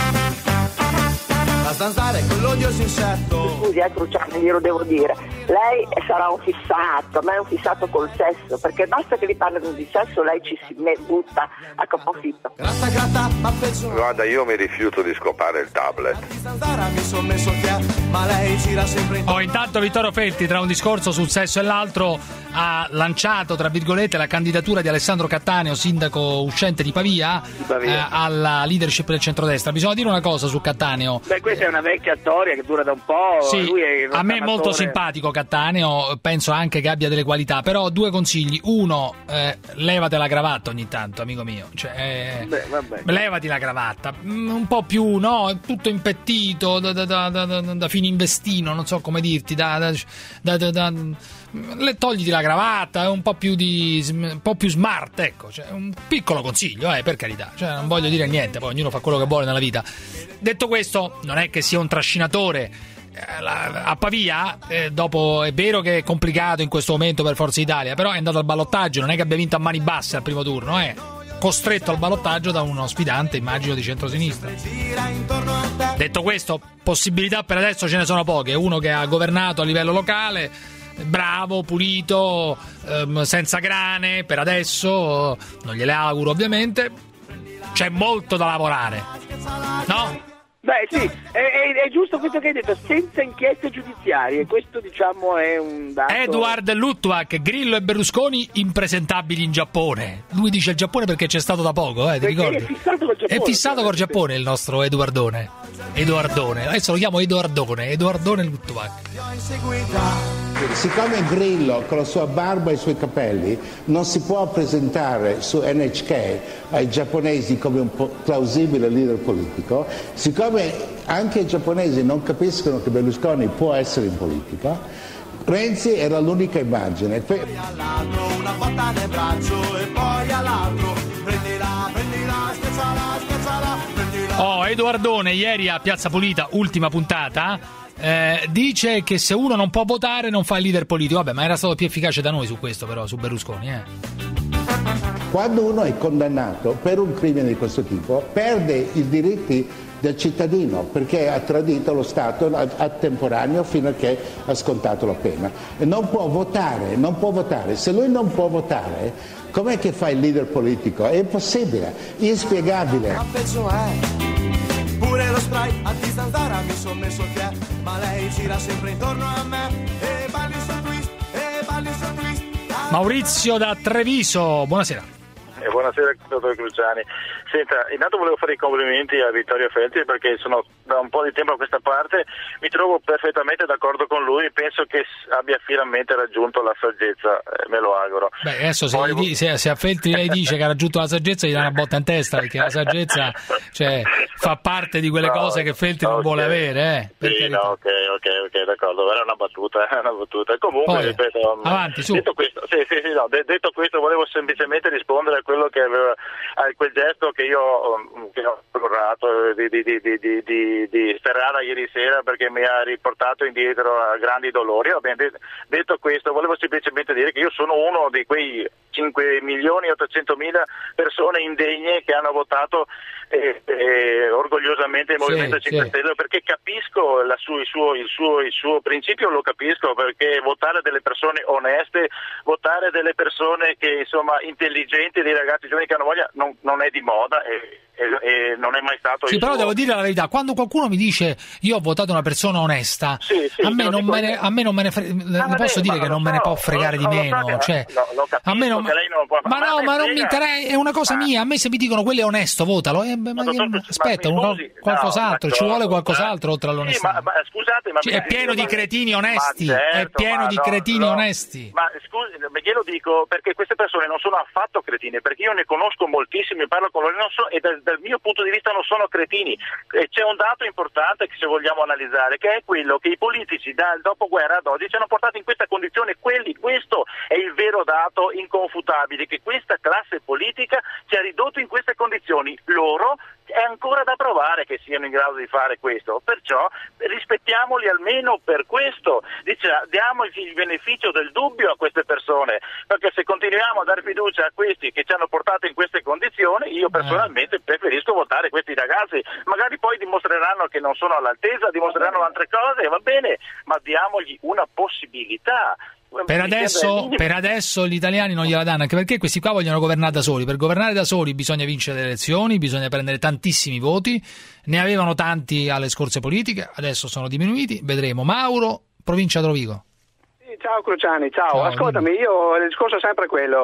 A zanzare con l'odioso insetto. Scusi, Cruciani, glielo devo dire. Lei sarà un fissato, ma è un fissato col sesso, perché basta che gli parlino di sesso, lei ci si butta a capofitto. Guarda, io mi rifiuto di scopare il tablet. Intanto Vittorio Feltri, tra un discorso sul sesso e l'altro, ha lanciato, tra virgolette, la candidatura di Alessandro Cattaneo, sindaco uscente di Pavia, alla leadership del centrodestra. Bisogna dire una cosa su Cattaneo. Beh, questa è una vecchia storia che dura da un po'. Sì, lui è a me è molto simpatico Cattaneo, penso anche che abbia delle qualità, però due consigli. Uno, levate la cravatta ogni tanto, amico mio. Levati la cravatta, un po' più, no? Tutto impettito, da Fininvestino, non so come dirti, togliti la cravatta, un po' più smart, ecco, un piccolo consiglio, per carità, non voglio dire niente, poi ognuno fa quello che vuole nella vita. Detto questo, non è che sia un trascinatore. A Pavia, dopo, è vero che è complicato in questo momento per Forza Italia, però è andato al ballottaggio, non è che abbia vinto a mani basse al primo turno, costretto al ballottaggio da uno sfidante, immagino, di centrosinistra. Detto questo, possibilità per adesso ce ne sono poche. Uno che ha governato a livello locale, bravo, pulito, senza grane, per adesso non gliele auguro ovviamente. C'è molto da lavorare, no? Beh sì, è giusto questo che hai detto, senza inchieste giudiziarie, questo diciamo è un dato. Edward Luttwak, Grillo e Berlusconi impresentabili in Giappone. Lui dice il Giappone perché c'è stato da poco, ti ricordi? È fissato col Giappone. È fissato col Giappone il nostro Edoardone, adesso lo chiamo Edoardone Luttwak. Siccome Grillo con la sua barba e i suoi capelli non si può presentare su NHK ai giapponesi come un plausibile leader politico, siccome anche i giapponesi non capiscono che Berlusconi può essere in politica, Renzi era l'unica immagine. Una botta nel braccio e poi all'altro prendila, spezzala. Edoardone ieri a Piazza Pulita, ultima puntata, dice che se uno non può votare non fa il leader politico. Vabbè, ma era stato più efficace da noi su questo, però, su Berlusconi, Quando uno è condannato per un crimine di questo tipo, perde i diritti del cittadino perché ha tradito lo Stato a temporaneo fino a che ha scontato la pena. E non può votare. Se lui non può votare, com'è che fa il leader politico? È impossibile, inspiegabile. Ma peggio è, pure lo spray a di zanzara mi son messo che è, ma lei gira sempre intorno a me e balli sul twist, e balli sul twist. Maurizio da Treviso, buonasera. Buonasera, dottor Cruciani. Senta, intanto volevo fare i complimenti a Vittorio Feltri perché sono da un po' di tempo a questa parte, mi trovo perfettamente d'accordo con lui, penso che abbia finalmente raggiunto la saggezza, me lo auguro. Beh, adesso se a Feltri lei dice che ha raggiunto la saggezza gli dà una botta in testa, perché la saggezza fa parte di quelle cose che Feltri non vuole avere. Sì, ok, d'accordo, era una battuta. Comunque, poi, ripeto, avanti, su. Detto questo, volevo semplicemente rispondere a quello che aveva, a quel gesto che ho ricordato di Ferrara ieri sera, perché mi ha riportato indietro a grandi dolori. Detto questo, volevo semplicemente dire che io sono uno di quei 5.800.000 persone indegne che hanno votato orgogliosamente il Movimento 5 Stelle, perché capisco il suo principio, lo capisco, perché votare delle persone oneste, votare delle persone che insomma intelligenti, dei ragazzi giovani che hanno voglia, non è di moda e non è mai stato. Sì, però devo dire la verità, quando qualcuno mi dice io ho votato una persona onesta, a me non me ne frega, posso dire che non me ne può fregare di meno, cioè a me non, ma non mi interessa, è una cosa mia. A me se mi dicono quello è onesto, votalo. Aspetta, qualcos'altro, ci vuole qualcos'altro oltre all'onestà. Ma scusate, è pieno di cretini onesti, è pieno di cretini onesti. Ma scusi, glielo dico perché queste persone non sono affatto cretine, perché io ne conosco moltissimi, parlo con loro e dal mio punto di vista non sono cretini. E c'è un dato importante che se vogliamo analizzare, che è quello che i politici dal dopoguerra ad oggi ci hanno portato in questa condizione. Questo è il vero dato inconfutabile, che questa classe politica ci ha ridotto in queste condizioni. Loro è ancora da provare che siano in grado di fare questo, perciò rispettiamoli almeno per questo, diamo il beneficio del dubbio a queste persone, perché se continuiamo a dare fiducia a questi che ci hanno portato in queste condizioni, io personalmente preferisco votare questi ragazzi. Magari poi dimostreranno che non sono all'altezza, dimostreranno altre cose, va bene, ma diamogli una possibilità. Per adesso gli italiani non gliela danno, anche perché questi qua vogliono governare da soli. Per governare da soli bisogna vincere le elezioni, bisogna prendere tantissimi voti, ne avevano tanti alle scorse politiche, adesso sono diminuiti, vedremo. Mauro, provincia di Rovigo. Ciao Cruciani, ciao. Ascoltami, io il discorso è sempre quello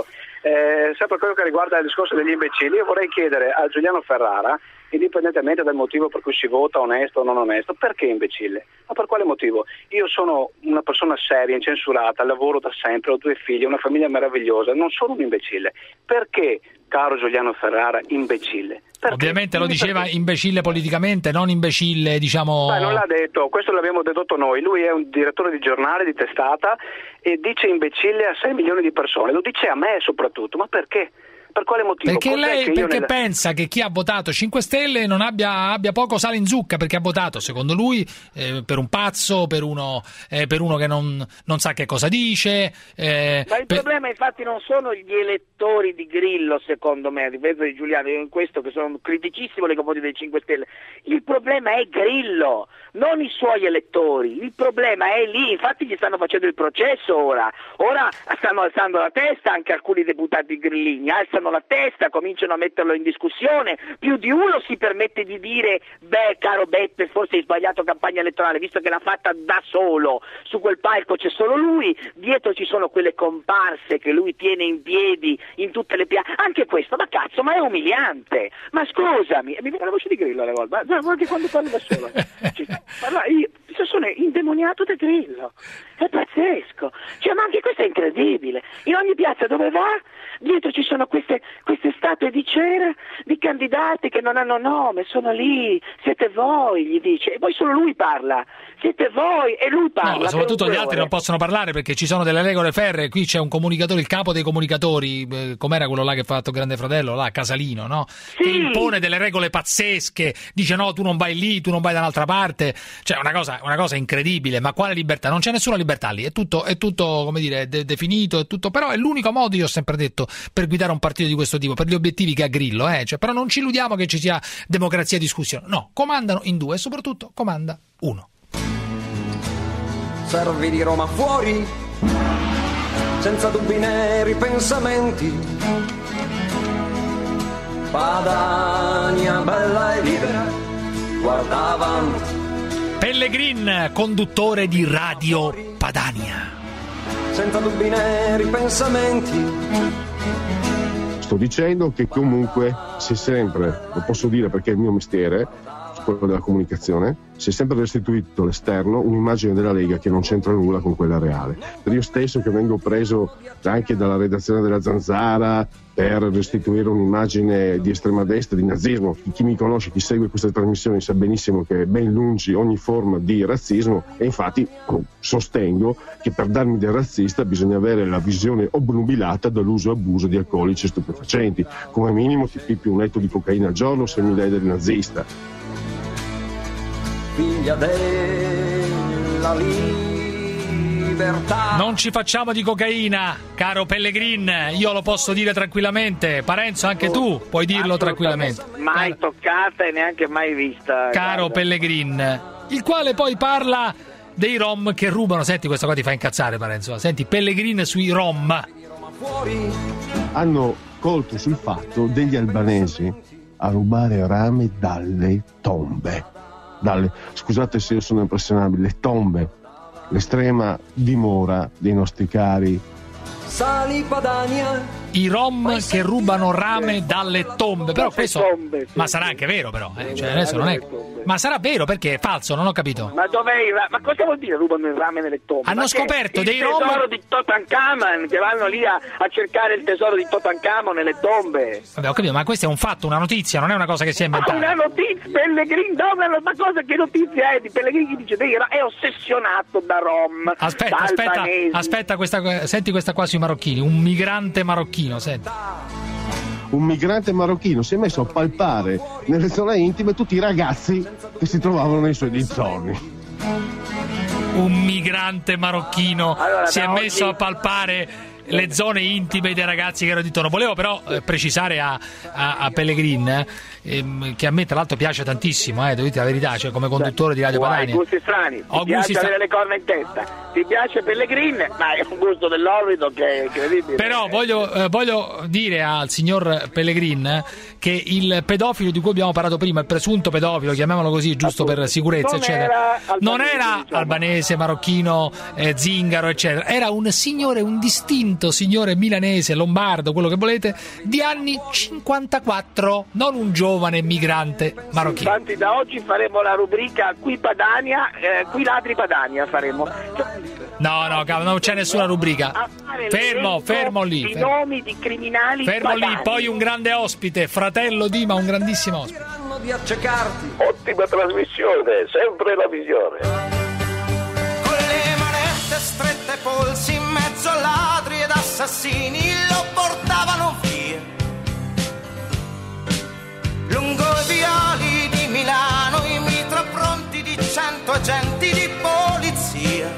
che riguarda il discorso degli imbecilli. Io vorrei chiedere a Giuliano Ferrara, indipendentemente dal motivo per cui si vota, onesto o non onesto, perché imbecille? Ma per quale motivo? Io sono una persona seria, incensurata, lavoro da sempre, ho 2 figli, una famiglia meravigliosa, non sono un imbecille. Perché, caro Giuliano Ferrara, imbecille? Perché? Ovviamente lo diceva imbecille politicamente, non imbecille, diciamo. Non l'ha detto, questo l'abbiamo dedotto noi. Lui è un direttore di giornale, di testata, e dice imbecille a 6 milioni di persone. Lo dice a me soprattutto, ma perché? Per quale motivo? Perché lei pensa che chi ha votato 5 Stelle non abbia poco sale in zucca, perché ha votato, secondo lui, per un pazzo, per uno che non sa che cosa dice. Ma il problema infatti non sono gli elettori di Grillo, secondo me, a difesa di Giuliano, io in questo che sono criticissimo nei confronti dei 5 Stelle. Il problema è Grillo, non i suoi elettori. Il problema è lì, infatti gli stanno facendo il processo ora stanno alzando la testa anche alcuni deputati grillini, alzano la testa, cominciano a metterlo in discussione. Più di uno si permette di dire caro Beppe, forse hai sbagliato campagna elettorale, visto che l'ha fatta da solo, su quel palco c'è solo lui, dietro ci sono quelle comparse che lui tiene in piedi in tutte le piazze. Anche questo, ma cazzo, ma è umiliante, ma scusami, mi viene la voce di Grillo alle volte, ma anche quando parlo da solo io sono indemoniato da Grillo, è pazzesco, ma anche questo è incredibile. In ogni piazza dove va, dietro ci sono queste statue di cera di candidati che non hanno nome, sono lì, siete voi, gli dice, e poi solo lui parla, siete voi, e lui parla. No, soprattutto gli altri non possono parlare perché ci sono delle regole ferree. Qui c'è un comunicatore, il capo dei comunicatori, com'era quello là che ha fatto Grande Fratello, là, Casalino, no? Che impone delle regole pazzesche, dice no, tu non vai lì, tu non vai da un'altra parte, cioè una cosa insomma, una cosa incredibile. Ma quale libertà? Non c'è nessuna libertà lì, è tutto come dire, definito, è tutto. Però è l'unico modo, io ho sempre detto, per guidare un partito di questo tipo, per gli obiettivi che ha Grillo, cioè, però non ci illudiamo che ci sia democrazia e discussione. No, comandano in due e soprattutto comanda uno. Servi di Roma fuori, senza dubbi né ripensamenti. Padania bella e libera, guarda avanti. Pellegrin, conduttore di Radio Padania. Senza dubbi né ripensamenti. Sto dicendo che comunque si è sempre, lo posso dire perché è il mio mestiere, quello della comunicazione, si è sempre restituito all'esterno un'immagine della Lega che non c'entra nulla con quella reale. Per io stesso, che vengo preso anche dalla redazione della Zanzara per restituire un'immagine di estrema destra, di nazismo, chi mi conosce, chi segue queste trasmissioni sa benissimo che è ben lungi ogni forma di razzismo, e infatti sostengo che per darmi del razzista bisogna avere la visione obnubilata dall'uso e abuso di alcolici e stupefacenti. Come minimo ti pippi un letto di cocaina al giorno se mi dai del nazista. Figlia della libertà. Non ci facciamo di cocaina, caro Pellegrin, io lo posso dire tranquillamente. Parenzo, anche tu puoi dirlo tranquillamente. Mai toccata e neanche mai vista. Caro Pellegrin, il quale poi parla dei Rom che rubano. Senti, questa qua ti fa incazzare, Parenzo. Senti, Pellegrin sui Rom. Hanno colto sul fatto degli albanesi a rubare rame dalle tombe. Scusate se io sono impressionabile, le tombe, l'estrema dimora dei nostri cari Sali Padania. I Rom che rubano rame dalle tombe. Però questo, ma sarà anche vero, però, cioè adesso non è. Ma sarà vero, perché è falso, non ho capito. Ma dov'è il rame? Ma cosa vuol dire rubano il rame nelle tombe? Hanno scoperto dei Rom. Il tesoro di Tutankhamon, che vanno lì a cercare il tesoro di Tutankhamon nelle tombe. Vabbè, ho capito, ma questo è un fatto, una notizia, non è una cosa che si è inventata. Una notizia, Pellegrin, ma cosa, che notizia è di Pellegrin che dice è ossessionato da Rom. Aspetta, senti questa qua sui marocchini, un migrante marocchino, senti. Un migrante marocchino si è messo a palpare nelle zone intime tutti i ragazzi che si trovavano nei suoi dintorni. Un migrante marocchino si è messo a palpare le zone intime dei ragazzi che erano intorno. Volevo però precisare a Pellegrin che a me tra l'altro piace tantissimo, devo dire la verità, cioè come conduttore di Radio Padania. Hai gusti strani, ti piace avere le corna in testa, ti piace Pellegrin, ma è un gusto dell'orbido che è incredibile. Però voglio dire al signor Pellegrin che il pedofilo di cui abbiamo parlato prima, il presunto pedofilo, chiamiamolo così giusto per sicurezza, eccetera, non era albanese, marocchino, zingaro, eccetera, era un signore, un distinto signore milanese, lombardo, quello che volete, di anni 54, non un giovane migrante marocchino. Infatti da oggi faremo la rubrica Qui Padania, qui ladri Padania faremo. No, non c'è nessuna rubrica. Fermo lì. I nomi di criminali. Fermo padani. Lì, poi un grande ospite, fratello Dima, un grandissimo ospite. Ottima trasmissione, sempre la migliore. Con le manette strette, polsi in mezzo a ladri ed assassini, lo portavano via. Lungo i viali di Milano, i mitra pronti di 100 agenti di polizia.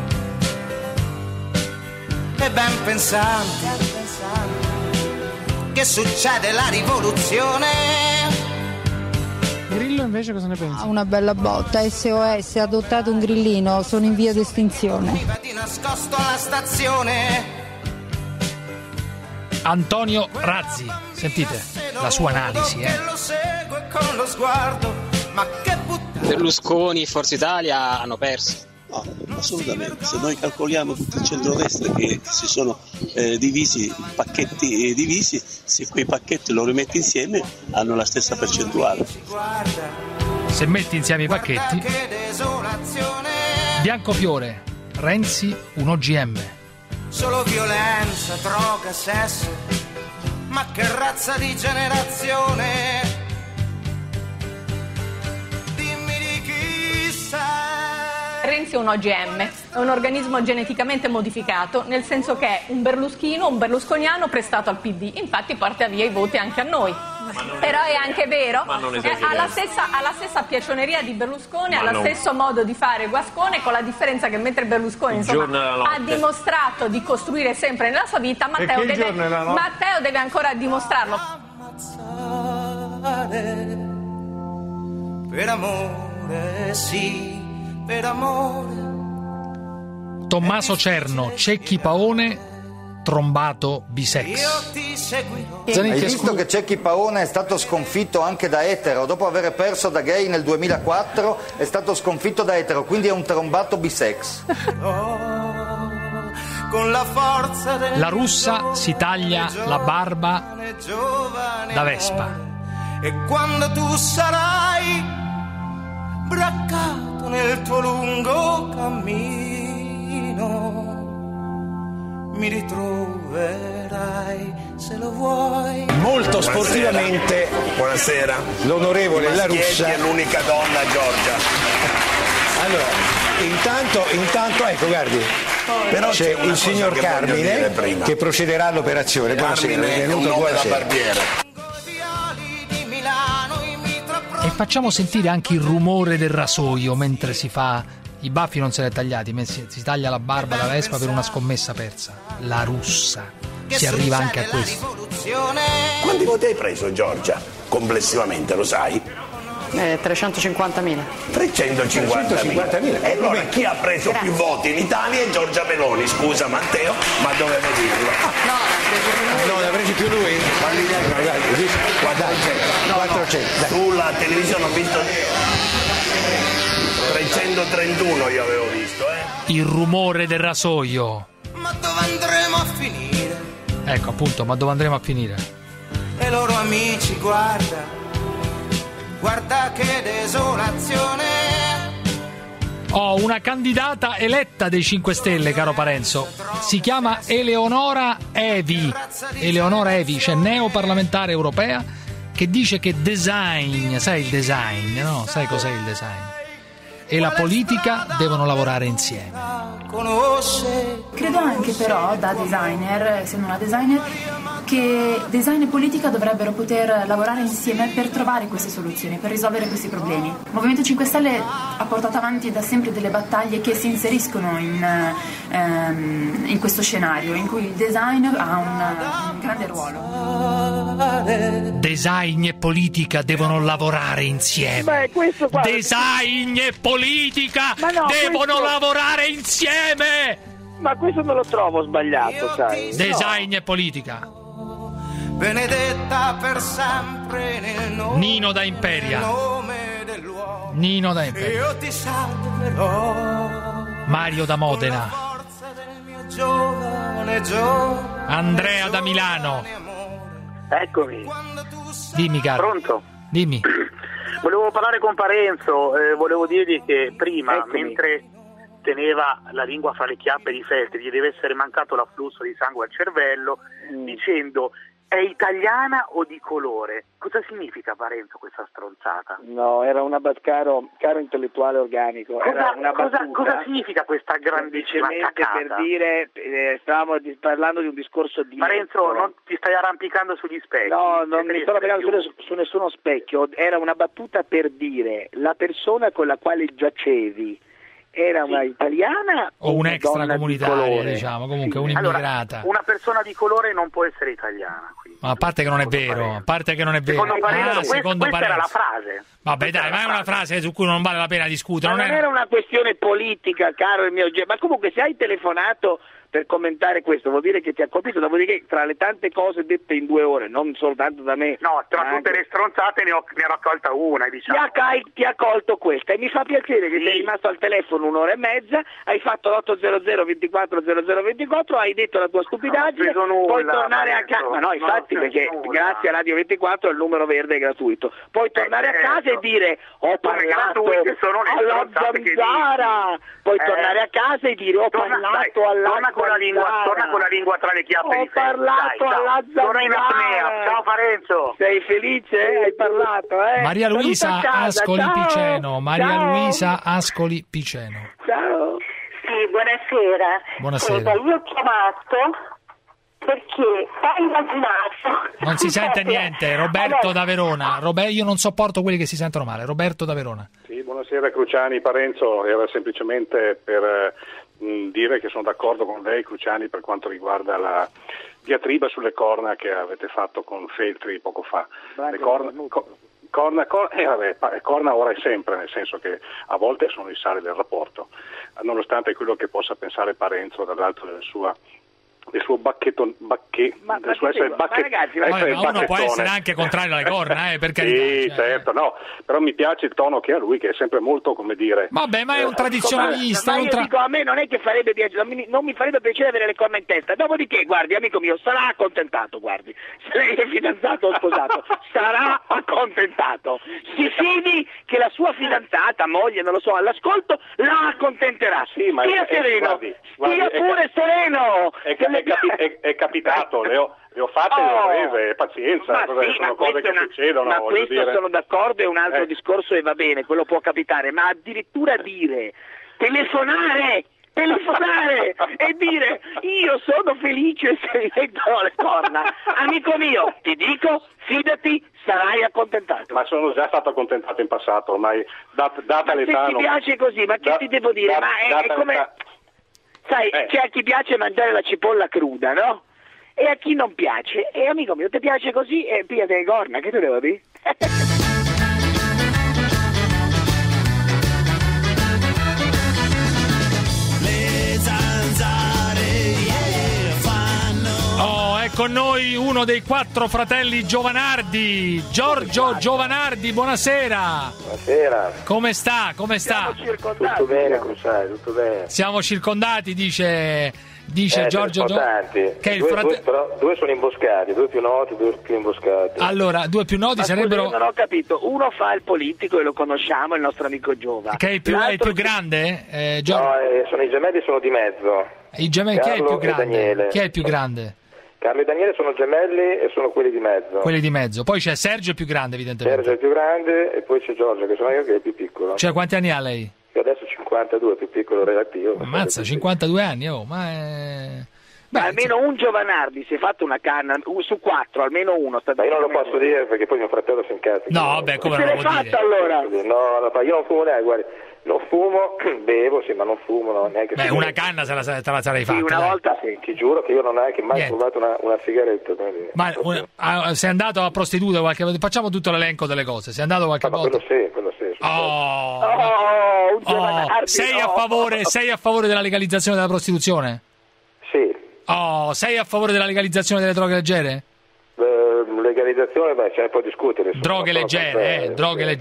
E ben pensanti che succede la rivoluzione. Grillo invece cosa ne pensi? Una bella botta, SOS, adottato un grillino, sono in via d'estinzione. Di nascosto alla stazione. Antonio Razzi, sentite la sua analisi. Lo segue con lo sguardo, ma che Berlusconi e Forza Italia hanno perso. No, assolutamente. Se noi calcoliamo tutto il centrodestra che si sono divisi, pacchetti divisi, se quei pacchetti lo rimetti insieme hanno la stessa percentuale. Se metti insieme i pacchetti, Biancofiore, Renzi, un OGM. Solo violenza, droga, sesso, ma che razza di generazione? Dimmi di chi sei. Renzi è un OGM, è un organismo geneticamente modificato, nel senso che è un berlusconiano prestato al PD, infatti porta via i voti anche a noi. Però è anche vero, ha la stessa piacioneria di Berlusconi, ha lo stesso modo di fare Guascone, con la differenza che mentre Berlusconi ha dimostrato di costruire sempre nella sua vita, Matteo deve ancora dimostrarlo. Per amore, sì, per amore. Tommaso Cerno, Cecchi Paone, trombato bisex. Hai visto che Cecchi Paone è stato sconfitto anche da etero, dopo aver perso da gay nel 2004 è stato sconfitto da etero, quindi è un trombato bisex. Con la forza del La russa si taglia la barba da Vespa. E quando tu sarai braccato nel tuo lungo cammino, mi ritroverai se lo vuoi. Molto sportivamente. Buonasera. L'onorevole La Russa è l'unica donna, Giorgia. Allora, intanto ecco, guardi. Però c'è il signor Carmine che procederà all'operazione. Buonasera, benvenuto, buonasera. E facciamo sentire anche il rumore del rasoio mentre si fa. I baffi non se li ha tagliati, si taglia la barba da Vespa per una scommessa persa. La Russa. Si arriva anche a questo. Quanti voti hai preso, Giorgia? Complessivamente, lo sai? 350.000. 350.000. E allora chi ha preso più voti in Italia è Giorgia Meloni. Scusa Matteo, ma dovevo dirlo. No, ne ha presi più lui? Guardate, 400. Sulla televisione ho visto 331 io avevo visto, Il rumore del rasoio. Ma dove andremo a finire? Ecco appunto, ma dove andremo a finire? E loro amici, guarda che desolazione. Ho una candidata eletta dei 5 Stelle, caro Parenzo. Si chiama Eleonora Evi. Eleonora Evi, cioè neoparlamentare europea, che dice che design, sai il design, no? Sai cos'è il design? E la politica devono lavorare insieme. Credo anche però, da designer, essendo una designer, che design e politica dovrebbero poter lavorare insieme per trovare queste soluzioni, per risolvere questi problemi. Il Movimento 5 Stelle ha portato avanti da sempre delle battaglie che si inseriscono in questo scenario, in cui il design ha un grande ruolo. Design e politica devono lavorare insieme. Beh, questo qua... Design e politica devono lavorare insieme. Ma questo non lo trovo sbagliato, sai. Design e politica. Benedetta per sempre nel nome, Nino da Imperia. Nino da Imperia. Io ti salverò. Mario da Modena. Andrea da Milano. Eccomi. Dimmi, caro. Pronto? Dimmi. Volevo parlare con Parenzo, volevo dirgli che prima, mentre teneva la lingua fra le chiappe di Feltri, gli deve essere mancato l'afflusso di sangue al cervello, dicendo: è italiana o di colore? Cosa significa, Parenzo, questa stronzata? No, era caro intellettuale organico. Era una battuta. Cosa significa questa grandissima cacata? Per dire, stavamo parlando di un discorso di... Parenzo, non ti stai arrampicando sugli specchi? No, non mi sto arrampicando su nessuno specchio. Era una battuta per dire: la persona con la quale giacevi era una italiana o un extracomunitaria, diciamo, comunque un'immigrata. Allora, una persona di colore non può essere italiana. Quindi. Ma a parte che non è vero, a parte che non è vero. Secondo questa era la frase. Vabbè, dai, ma è una frase su cui non vale la pena discutere. Ma non era una questione politica, caro il mio ma comunque se hai telefonato per commentare questo vuol dire che ti ha colpito, dopodiché tra le tante cose dette in 2 ore, non soltanto da me. No, tra tutte le stronzate ne ho raccolta una, diciamo. Ti ha colto questa e mi fa piacere che sei rimasto al telefono 1 ora e mezza, hai fatto l'800 24 0024, hai detto la tua stupidaggine, puoi tornare a casa. Ma no, infatti, perché grazie a Radio 24 il numero verde è gratuito. Puoi tornare a casa e dire: ho parlato alla Zanzara. Puoi tornare a casa e dire: ho parlato alla torna con la lingua tra le chiappe di Feltri. Ho parlato alla Zanzara. Ciao Parenzo. Sei felice? Hai parlato, Maria Luisa Ascoli Piceno. Maria Luisa Ascoli Piceno. Treno. Ciao. Sì, buonasera. Buonasera. Io ho chiamato perché hai immaginato... Non si sente niente, Roberto da Verona. Io non sopporto quelli che si sentono male. Roberto da Verona. Sì, buonasera Cruciani. Parenzo, era semplicemente per dire che sono d'accordo con lei, Cruciani, per quanto riguarda la diatriba sulle corna che avete fatto con Feltri poco fa. Le corna ora e sempre, nel senso che a volte sono il sale del rapporto, nonostante quello che possa pensare Parenzo dall'alto del suo ragazzi, uno può essere anche contrario alle corna, per carità. Sì, certo, no, però mi piace il tono che ha lui, che è sempre molto, come dire... Vabbè, ma è un tradizionalista. Ma io dico, a me non è che farebbe piacere, non mi farebbe piacere avere le corna in testa. Dopodiché, guardi, amico mio, sarà accontentato, guardi. Se lei è fidanzato o sposato, sarà accontentato. Si fidi che la sua fidanzata, moglie, non lo so, all'ascolto, la accontenterà. Sì, ma stia sereno, stia pure sereno. È capitato, le ho fatte, le ho prese, pazienza, sono cose che succedono. Ma questo sono d'accordo, è un altro discorso e va bene, quello può capitare, ma addirittura telefonare e dire io sono felice se mi mettono le corna, amico mio, ti dico, fidati, sarai accontentato. Ma sono già stato accontentato in passato, ormai data l'età. Se ti piace così, ma che ti devo dire? Ma è come... Sai, c'è a chi piace mangiare la cipolla cruda, no? E a chi non piace. E amico mio, ti piace così? E pigliate le corna, che te devo dire? Le zanzare fanno... Oh, è con noi uno dei 4 fratelli Giovanardi, Giorgio Giovanardi, buonasera. Buonasera. Come sta? Tutto bene, Cruciani, tutto bene. Siamo circondati, dice Giorgio che è il fratello. Due sono imboscati, 2 più noti, 2 più imboscati. Allora, 2 più noti sarebbero... Scusi, non ho capito, uno fa il politico e lo conosciamo, il nostro amico Giova. Che è il più grande? No, sono i gemelli, sono di mezzo. I gemelli, chi è il più grande? Daniele. Chi è il più grande? Carlo e Daniele sono gemelli e sono quelli di mezzo. Quelli di mezzo. Poi c'è Sergio il più grande, evidentemente. Sergio è il più grande e poi c'è Giorgio, che sono io, che è il più piccolo. Cioè, quanti anni ha lei? Io adesso 52, più piccolo relativo. Ammazza, 52 anni, ma è... Beh, almeno un Giovanardi si è fatto una canna su 4, almeno uno. Ma io non lo posso dire perché poi mio fratello si incazza. No, vabbè, come non lo può dire? Allora? No, io non fumo neanche, guardi. Non fumo, bevo, sì, ma non fumo, no, neanche. Beh, una canna te la sarei fatta. Sì, una volta sì. Ti giuro che io non ho neanche mai fumato una sigaretta. Ma sei andato a prostituta qualche volta? Facciamo tutto l'elenco delle cose. Sei andato qualche volta? Quello sì. Sei a favore della legalizzazione della prostituzione? Sì. Sei a favore della legalizzazione delle droghe leggere? Legalizzazione, se ne può discutere. Droghe leggere.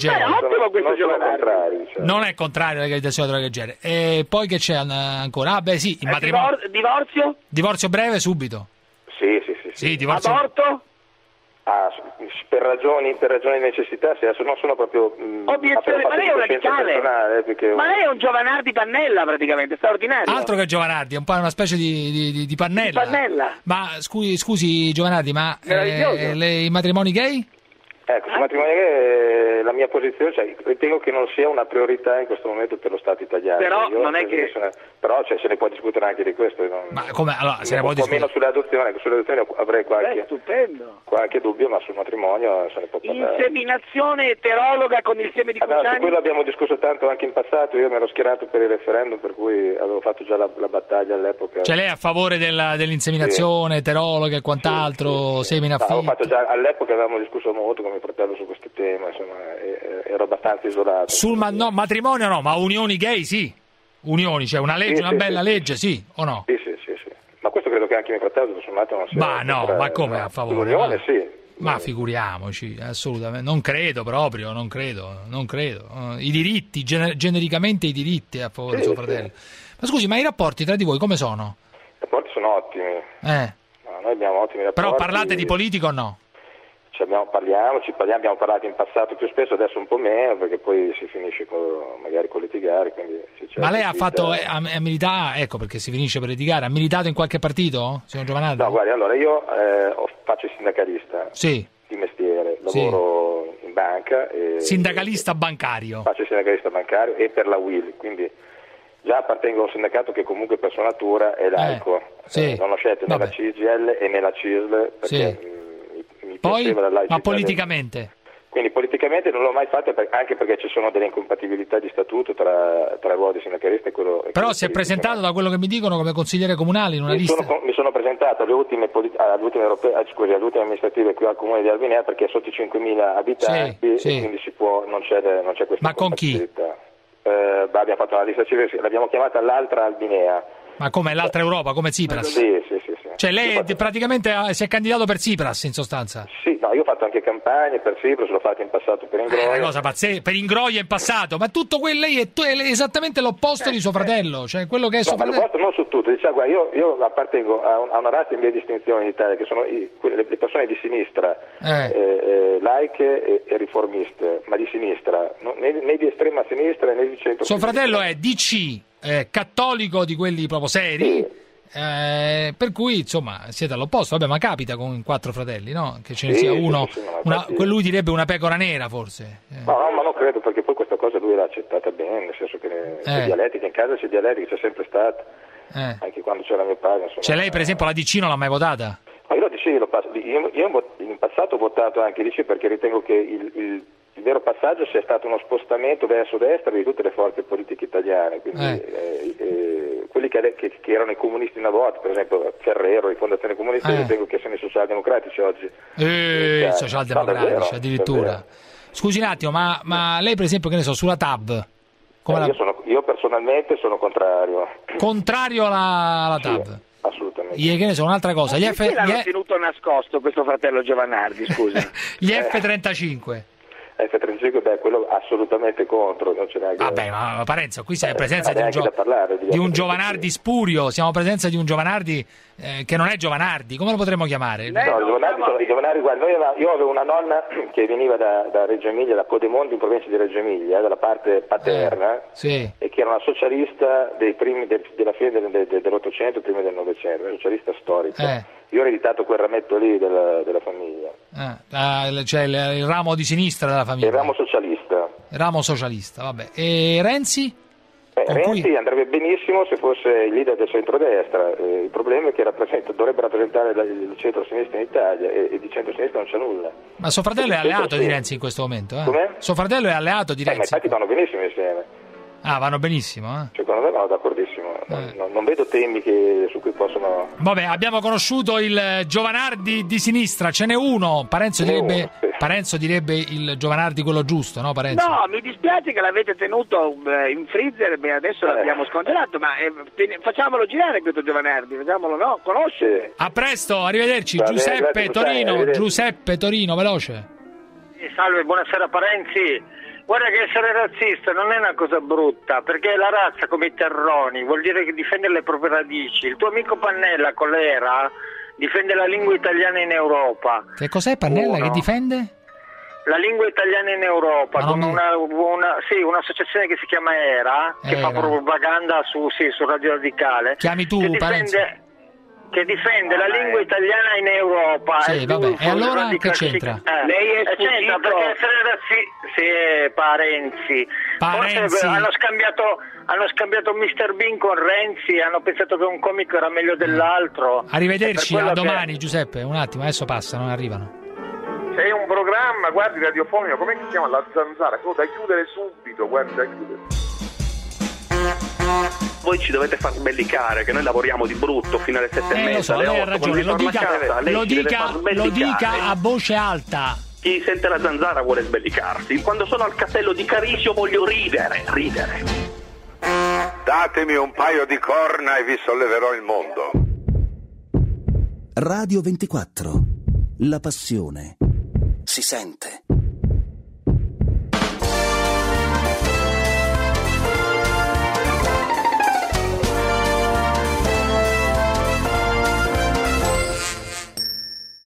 Non è contrario alla legalizzazione delle droghe leggere. E poi che c'è ancora? Ah, beh, sì, il matrimonio. Divorzio? Divorzio breve, subito. Sì, divorzio. Aborto? Per ragioni di necessità, se non sono proprio... Obiezione, ma lei è un radicale. Ma lei è un Giovanardi Pannella praticamente, straordinario. Altro che Giovanardi, è un po' una specie di Pannella. Ma scusi Giovanardi, ma i matrimoni gay? Ecco, sul matrimonio gay la mia posizione, ritengo che non sia una priorità in questo momento per lo Stato italiano. Però non è che... Però se ne può discutere anche di questo. Ma come? Allora, se ne può discutere? Meno sull'adozione avrei qualche dubbio, ma sul matrimonio se ne può parlare. Inseminazione eterologa con il seme di Cruciani? Su quello abbiamo discusso tanto anche in passato, io mi ero schierato per il referendum, per cui avevo fatto già la battaglia all'epoca. Cioè lei è a favore dell'inseminazione eterologa e quant'altro, semina affitto? All'epoca avevamo discusso molto con mio fratello su questo tema, insomma, ero abbastanza isolato. Sul matrimonio no, ma unioni gay sì. Unioni, cioè una legge, una bella legge, sì o no? Sì. Ma questo credo che anche mio fratello tutto sommato non sia... Ma no, ma come a favore? L'unione sì. Ma figuriamoci, assolutamente, non credo proprio, non credo. I diritti, genericamente i diritti a favore di suo fratello. Ma scusi, ma i rapporti tra di voi come sono? I rapporti sono ottimi. No, noi abbiamo ottimi rapporti. Però parlate di politica o no? Abbiamo parlato in passato più spesso, adesso un po' meno, perché poi si finisce magari con litigare. Ma lei ha fatto militare, ecco perché si finisce per litigare, ha militato in qualche partito, signor Giovanardi? No, guardi, allora io faccio il sindacalista di mestiere, lavoro in banca. Sindacalista bancario? Faccio il sindacalista bancario e per la UIL, quindi già appartengo a un sindacato che comunque per sua natura è laico. Sì. Non ho scelto né la CGIL e né la CISL perché mi poi, piaceva la laicità. ma politicamente? Quindi politicamente non l'ho mai fatto anche perché ci sono delle incompatibilità di statuto tra il ruolo di sindacalista e quello... Però si è presentato, da quello che mi dicono, come consigliere comunale in una lista? Mi sono presentato alle ultime amministrative qui al comune di Albinea perché è sotto i 5.000 abitanti e quindi non c'è questa... Ma con chi? Abbiamo fatto una lista civile, l'abbiamo chiamata l'altra Albinea. Ma come l'altra Europa, come Tsipras? Sì. Cioè lei praticamente si è candidato per Tsipras in sostanza? Sì, no, io ho fatto anche campagne per Tsipras, l'ho fatto in passato per Ingroia. Una cosa pazzesca, per Ingroia in passato, ma tutto quello lei è esattamente l'opposto di suo fratello, cioè quello che è suo fratello. Ma l'opposto non su tutto, guarda, io appartengo a una razza in via di distinzione in Italia, che sono le persone di sinistra, laiche e riformiste, ma di sinistra, né di estrema sinistra né di centro. Suo fratello è DC, cattolico di quelli proprio seri. Per cui insomma siete all'opposto, vabbè, ma capita con 4 fratelli, no? Che ce ne sia uno, lui direbbe una pecora nera forse. No, ma non credo, perché poi questa cosa lui l'ha accettata bene, nel senso che c'è dialettica, in casa c'è dialettica, c'è sempre stata, anche quando c'era mio padre. Insomma, cioè lei per esempio la DC non l'ha mai votata? Ma io la DC io in passato ho votato anche DC perché ritengo che il vero passaggio sia stato uno spostamento verso destra di tutte le forze politiche italiane, quindi quelli che erano i comunisti una volta, per esempio Ferrero, Rifondazione Comunista, ritengo che siano i socialdemocratici oggi. Socialdemocratici addirittura. Scusi un attimo, ma lei per esempio, che ne so, sulla TAV? Io personalmente sono contrario. Contrario alla TAV? Sì, assolutamente. Che ne so, un'altra cosa. Perché l'hanno tenuto nascosto questo fratello Giovanardi, scusa? Gli F-35. F-35, quello assolutamente contro, non ce n'è. Vabbè, ma Parenzo, qui siamo in presenza di un Giovanardi spurio, siamo in presenza di un Giovanardi che non è Giovanardi, come lo potremmo chiamare? No, i Giovanardi, guarda, io avevo una nonna che veniva da Reggio Emilia, da Codemondo in provincia di Reggio Emilia, dalla parte paterna, e che era una socialista della fine dell'Ottocento, prima del Novecento, una socialista storica. Io ho ereditato quel rametto lì della famiglia. Cioè il ramo di sinistra della famiglia. Il ramo socialista. Ramo socialista, vabbè. E Renzi? Renzi andrebbe benissimo se fosse il leader del centrodestra. Il problema è che dovrebbe rappresentare il centro-sinistra in Italia e di centro-sinistra non c'è nulla. Ma suo fratello è alleato di Renzi in questo momento? Com'è? Suo fratello è alleato di Renzi? Ma infatti vanno benissimo insieme. Vanno benissimo, Secondo me vanno d'accordissimo. Non vedo temi su cui possono... Vabbè, abbiamo conosciuto il Giovanardi di sinistra, ce n'è uno. Parenzo direbbe il Giovanardi quello giusto, no Parenzo? No, mi dispiace che l'avete tenuto in freezer, adesso l'abbiamo scongelato, ma facciamolo girare questo Giovanardi, facciamolo conoscere. A presto, arrivederci. Giuseppe Torino, veloce. Salve, buonasera Parenzi. Guarda che essere razzista non è una cosa brutta, perché la razza, come i terroni, vuol dire che difende le proprie radici. Il tuo amico Pannella con l'ERA difende la lingua italiana in Europa. Che cos'è Pannella che difende? La lingua italiana in Europa, con un'associazione che si chiama ERA, che fa propaganda su Radio Radicale. Chiami tu, Parenzo. Che difende la lingua italiana in Europa. Sì, vabbè. E allora che c'entra? Lei è c'entra perché essere Parenzi. Forse hanno scambiato Mr. Bean con Renzi, hanno pensato che un comico era meglio dell'altro. Arrivederci, a domani Giuseppe, un attimo, adesso passa, non arrivano. C'è un programma, guardi, radiofonico, com'è che si chiama? La Zanzara, da chiudere subito, guarda, da chiudere. Voi ci dovete far sbellicare, che noi lavoriamo di brutto fino alle 7:30, alle 8. Lei ha ragione, lo dica a voce alta. Chi sente la Zanzara vuole sbellicarsi. Quando sono al castello di Carisio voglio ridere. Datemi un paio di corna e vi solleverò il mondo. Radio 24. La passione si sente.